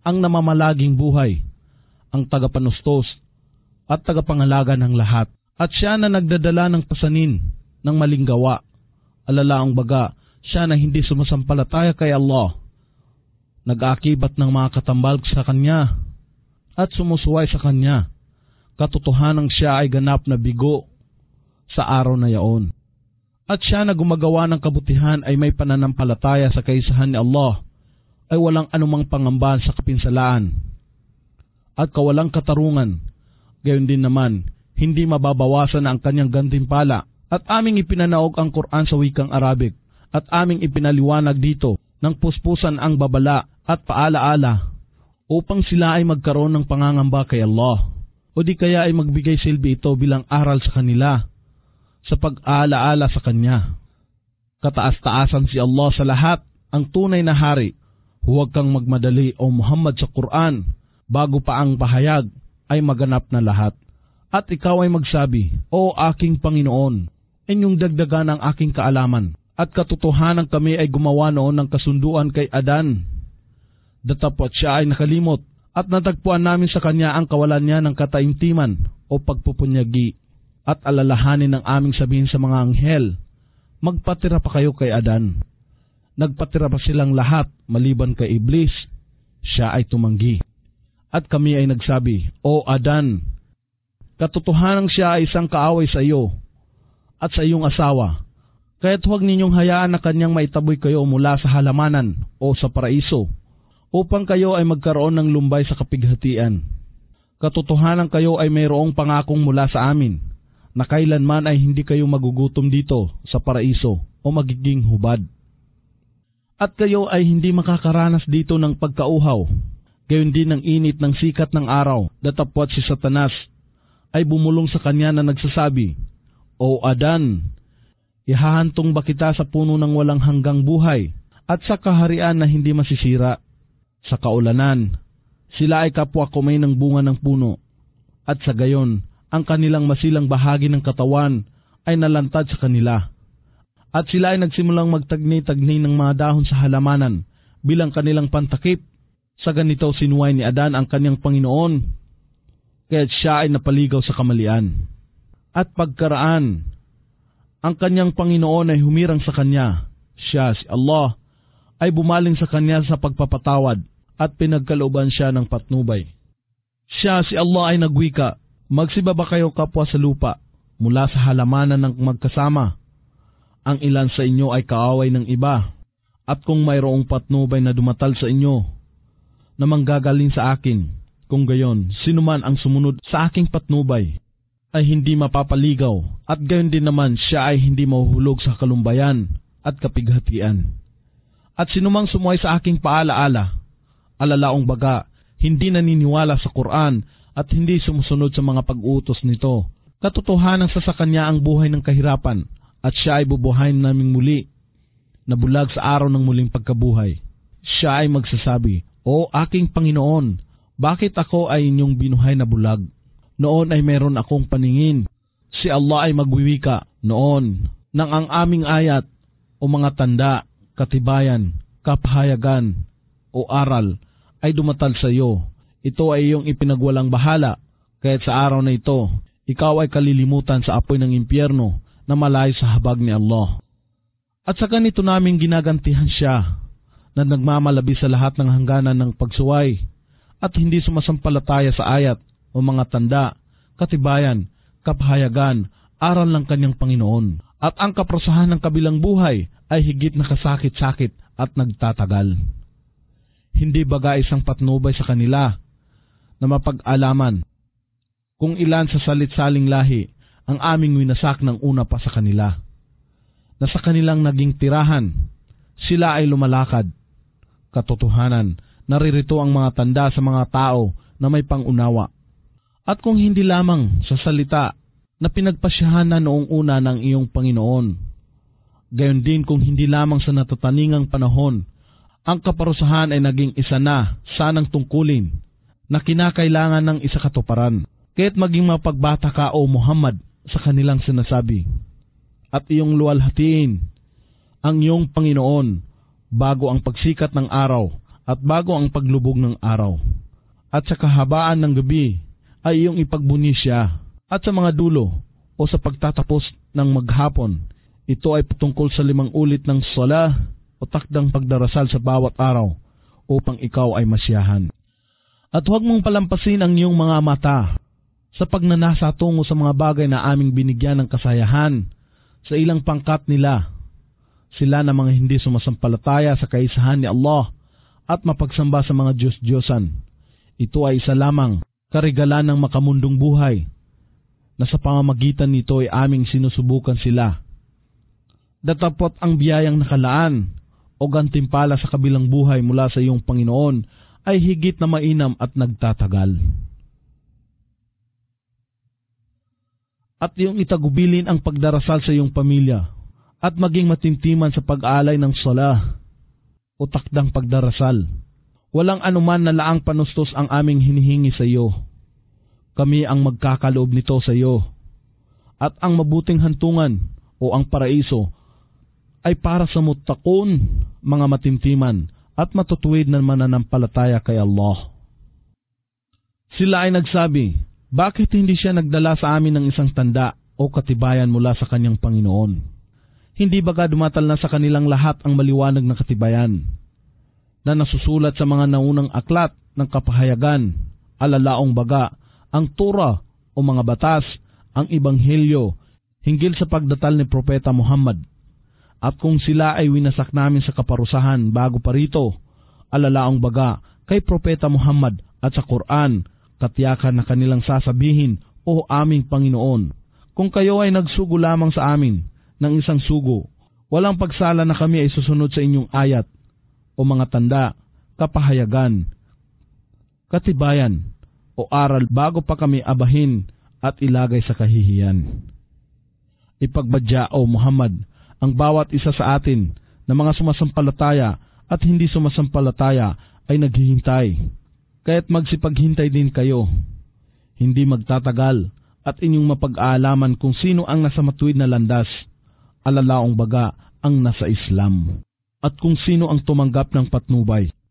ang namamalaging buhay, ang tagapanustos at tagapangalaga ng lahat. At siya na nagdadala ng pasanin ng maling gawa. Alalaang baga, siya na hindi sumasampalataya kay Allah, nag-aakibat ng mga katambal sa Kanya at sumusuway sa Kanya. Katotohanang siya ay ganap na bigo sa araw na yaon. At siya na gumagawa ng kabutihan ay may pananampalataya sa kaisahan ni Allah, ay walang anumang pangamba sa kapinsalaan at kawalang katarungan. Gayon din naman, hindi mababawasan ang kanyang gantimpala. At aming ipinanaog ang Quran sa wikang Arabic, at aming ipinaliwanag dito ng puspusan ang babala at paalaala upang sila ay magkaroon ng pangangamba kay Allah, o di kaya ay magbigay silbi ito bilang aral sa kanila sa pag-aalaala sa Kanya. Kataas-taasan si Allah sa lahat, ang tunay na hari. Huwag kang magmadali o Muhammad sa Quran bago pa ang pahayag ay maganap na lahat. At ikaw ay magsabi, O aking Panginoon, inyong dagdagan ang aking kaalaman. At katotohanan kami ay gumawa noon ng kasunduan kay Adan. Datapot siya ay nakalimot at natagpuan namin sa kanya ang kawalan niya ng kataimtiman o pagpupunyagi. At alalahanin ng aming sabihin sa mga anghel, magpatira pa kayo kay Adan. Nagpatira pa silang lahat maliban kay Iblis. Siya ay tumanggi. At kami ay nagsabi, O Adan, katotohanang siya ay isang kaaway sa iyo at sa iyong asawa. Kaya't huwag ninyong hayaan na kanyang maitaboy kayo mula sa halamanan o sa paraiso, upang kayo ay magkaroon ng lumbay sa kapighatian. Katotohanan kayo ay mayroong pangakong mula sa amin, na kailanman ay hindi kayo magugutom dito sa paraiso o magiging hubad. At kayo ay hindi makakaranas dito ng pagkauhaw, gayon din ng init ng sikat ng araw. Datapwat si Satanas ay bumulong sa kanya na nagsasabi, O Adan, ihahantong ba kita sa puno ng walang hanggang buhay at sa kaharian na hindi masisira? Sa kaulanan, sila ay kapwa kumay ng bunga ng puno, at sa gayon, ang kanilang masilang bahagi ng katawan ay nalantad sa kanila. At sila ay nagsimulang magtagni-tagni ng mga dahon sa halamanan bilang kanilang pantakip. Sa ganito sinuway ni Adan ang kanyang Panginoon, kaya't siya ay napaligaw sa kamalian. At pagkaraan, ang kanyang Panginoon ay humirang sa kanya. Siya, si Allah, ay bumaling sa kanya sa pagpapatawad at pinagkalooban siya ng patnubay. Siya, si Allah, ay nagwika, magsibaba kayo kapwa sa lupa mula sa halamanan ng magkasama. Ang ilan sa inyo ay kaaway ng iba, at kung mayroong patnubay na dumatal sa inyo na manggagaling sa akin, kung gayon, sinuman ang sumunod sa aking patnubay ay hindi mapapaligaw, at gayon din naman siya ay hindi mahuhulog sa kalumbayan at kapighatian. At sinumang sumuway sa aking paalaala, alalaong baga, hindi naniniwala sa Quran at hindi sumusunod sa mga pag-utos nito, katotohanan sa sa kanya ang buhay ng kahirapan, at siya ay bubuhayin naming muli, na bulag sa araw ng muling pagkabuhay. Siya ay magsasabi, O aking Panginoon, bakit ako ay inyong binuhay na bulag? Noon ay meron akong paningin. Si Allah ay magwiwika noon, nang ang aming ayat o mga tanda, katibayan, kapahayagan o aral ay dumatal sa iyo. Ito ay iyong ipinagwalang bahala, kaya't sa araw na ito, ikaw ay kalilimutan sa apoy ng impyerno na malayo sa habag ni Allah. At sa ganito naming ginagantihan siya, na nagmamalabi sa lahat ng hangganan ng pagsuway, at hindi sumasampalataya sa ayat o mga tanda, katibayan, kapahayagan, aral ng kanyang Panginoon. At ang kaprasahan ng kabilang buhay ay higit na kasakit-sakit at nagtatagal. Hindi baga isang patnubay sa kanila na mapag-alaman kung ilan sa salit-saling lahi ang aming winasak ng una pa sa kanila, na sa kanilang naging tirahan, sila ay lumalakad. Katotohanan, naririto ang mga tanda sa mga tao na may pangunawa. At kung hindi lamang sa salita na pinagpasyahan na noong una ng iyong Panginoon, gayon din kung hindi lamang sa natataningang panahon, ang kaparusahan ay naging isa na sanang tungkulin na kinakailangan ng isa katuparan. Kaya't maging mapagbata ka, O Muhammad, sa kanilang sinasabi, at iyong luwalhatiin ang iyong Panginoon bago ang pagsikat ng araw at bago ang paglubog ng araw. At sa kahabaan ng gabi ay iyong ipagbuni siya. At sa mga dulo o sa pagtatapos ng maghapon, ito ay patungkol sa limang ulit ng sala o takdang pagdarasal sa bawat araw upang ikaw ay masiyahan. At huwag mong palampasin ang iyong mga mata sa pagnanasa tungo sa mga bagay na aming binigyan ng kasayahan sa ilang pangkat nila. Sila na mga hindi sumasampalataya sa kaisahan ni Allah at mapagsamba sa mga Diyos-Diyosan. Ito ay isa lamang karigalan ng makamundong buhay na sa pamamagitan nito ay aming sinusubukan sila. Datapot ang biyayang nakalaan o gantimpala sa kabilang buhay mula sa iyong Panginoon ay higit na mainam at nagtatagal. At iyong itagubilin ang pagdarasal sa iyong pamilya at maging matintiman sa pag-aalay ng sala o takdang pagdarasal. Walang anuman na laang panustos ang aming hinihingi sa iyo. Kami ang magkakaloob nito sa iyo. At ang mabuting hantungan o ang paraiso ay para sa mutakon, mga matintiman at matutuwid na mananampalataya kay Allah. Sila ay nagsabi, bakit hindi siya nagdala sa amin ng isang tanda o katibayan mula sa kanyang Panginoon? Hindi baga dumatal na sa kanilang lahat ang maliwanag na katibayan na nasusulat sa mga naunang aklat ng kapahayagan, alalaong baga, ang Torah o mga batas, ang Ebanghelyo, hinggil sa pagdatal ni Propeta Muhammad. At kung sila ay winasak namin sa kaparusahan bago pa rito, alalaong baga, kay Propeta Muhammad at sa Quran, katiyakan na kanilang sasabihin, O aming Panginoon, kung kayo ay nagsugo lamang sa amin ng isang sugo, walang pagsala na kami ay susunod sa inyong ayat o mga tanda, kapahayagan, katibayan, o aral bago pa kami abahin at ilagay sa kahihiyan. Ipagbadya, O Muhammad, ang bawat isa sa atin na mga sumasampalataya at hindi sumasampalataya ay naghihintay. Kaya't magsipaghintay din kayo. Hindi magtatagal at inyong mapag-aalaman kung sino ang nasa matuwid na landas, alalaong baga ang nasa Islam, at kung sino ang tumanggap ng patnubay.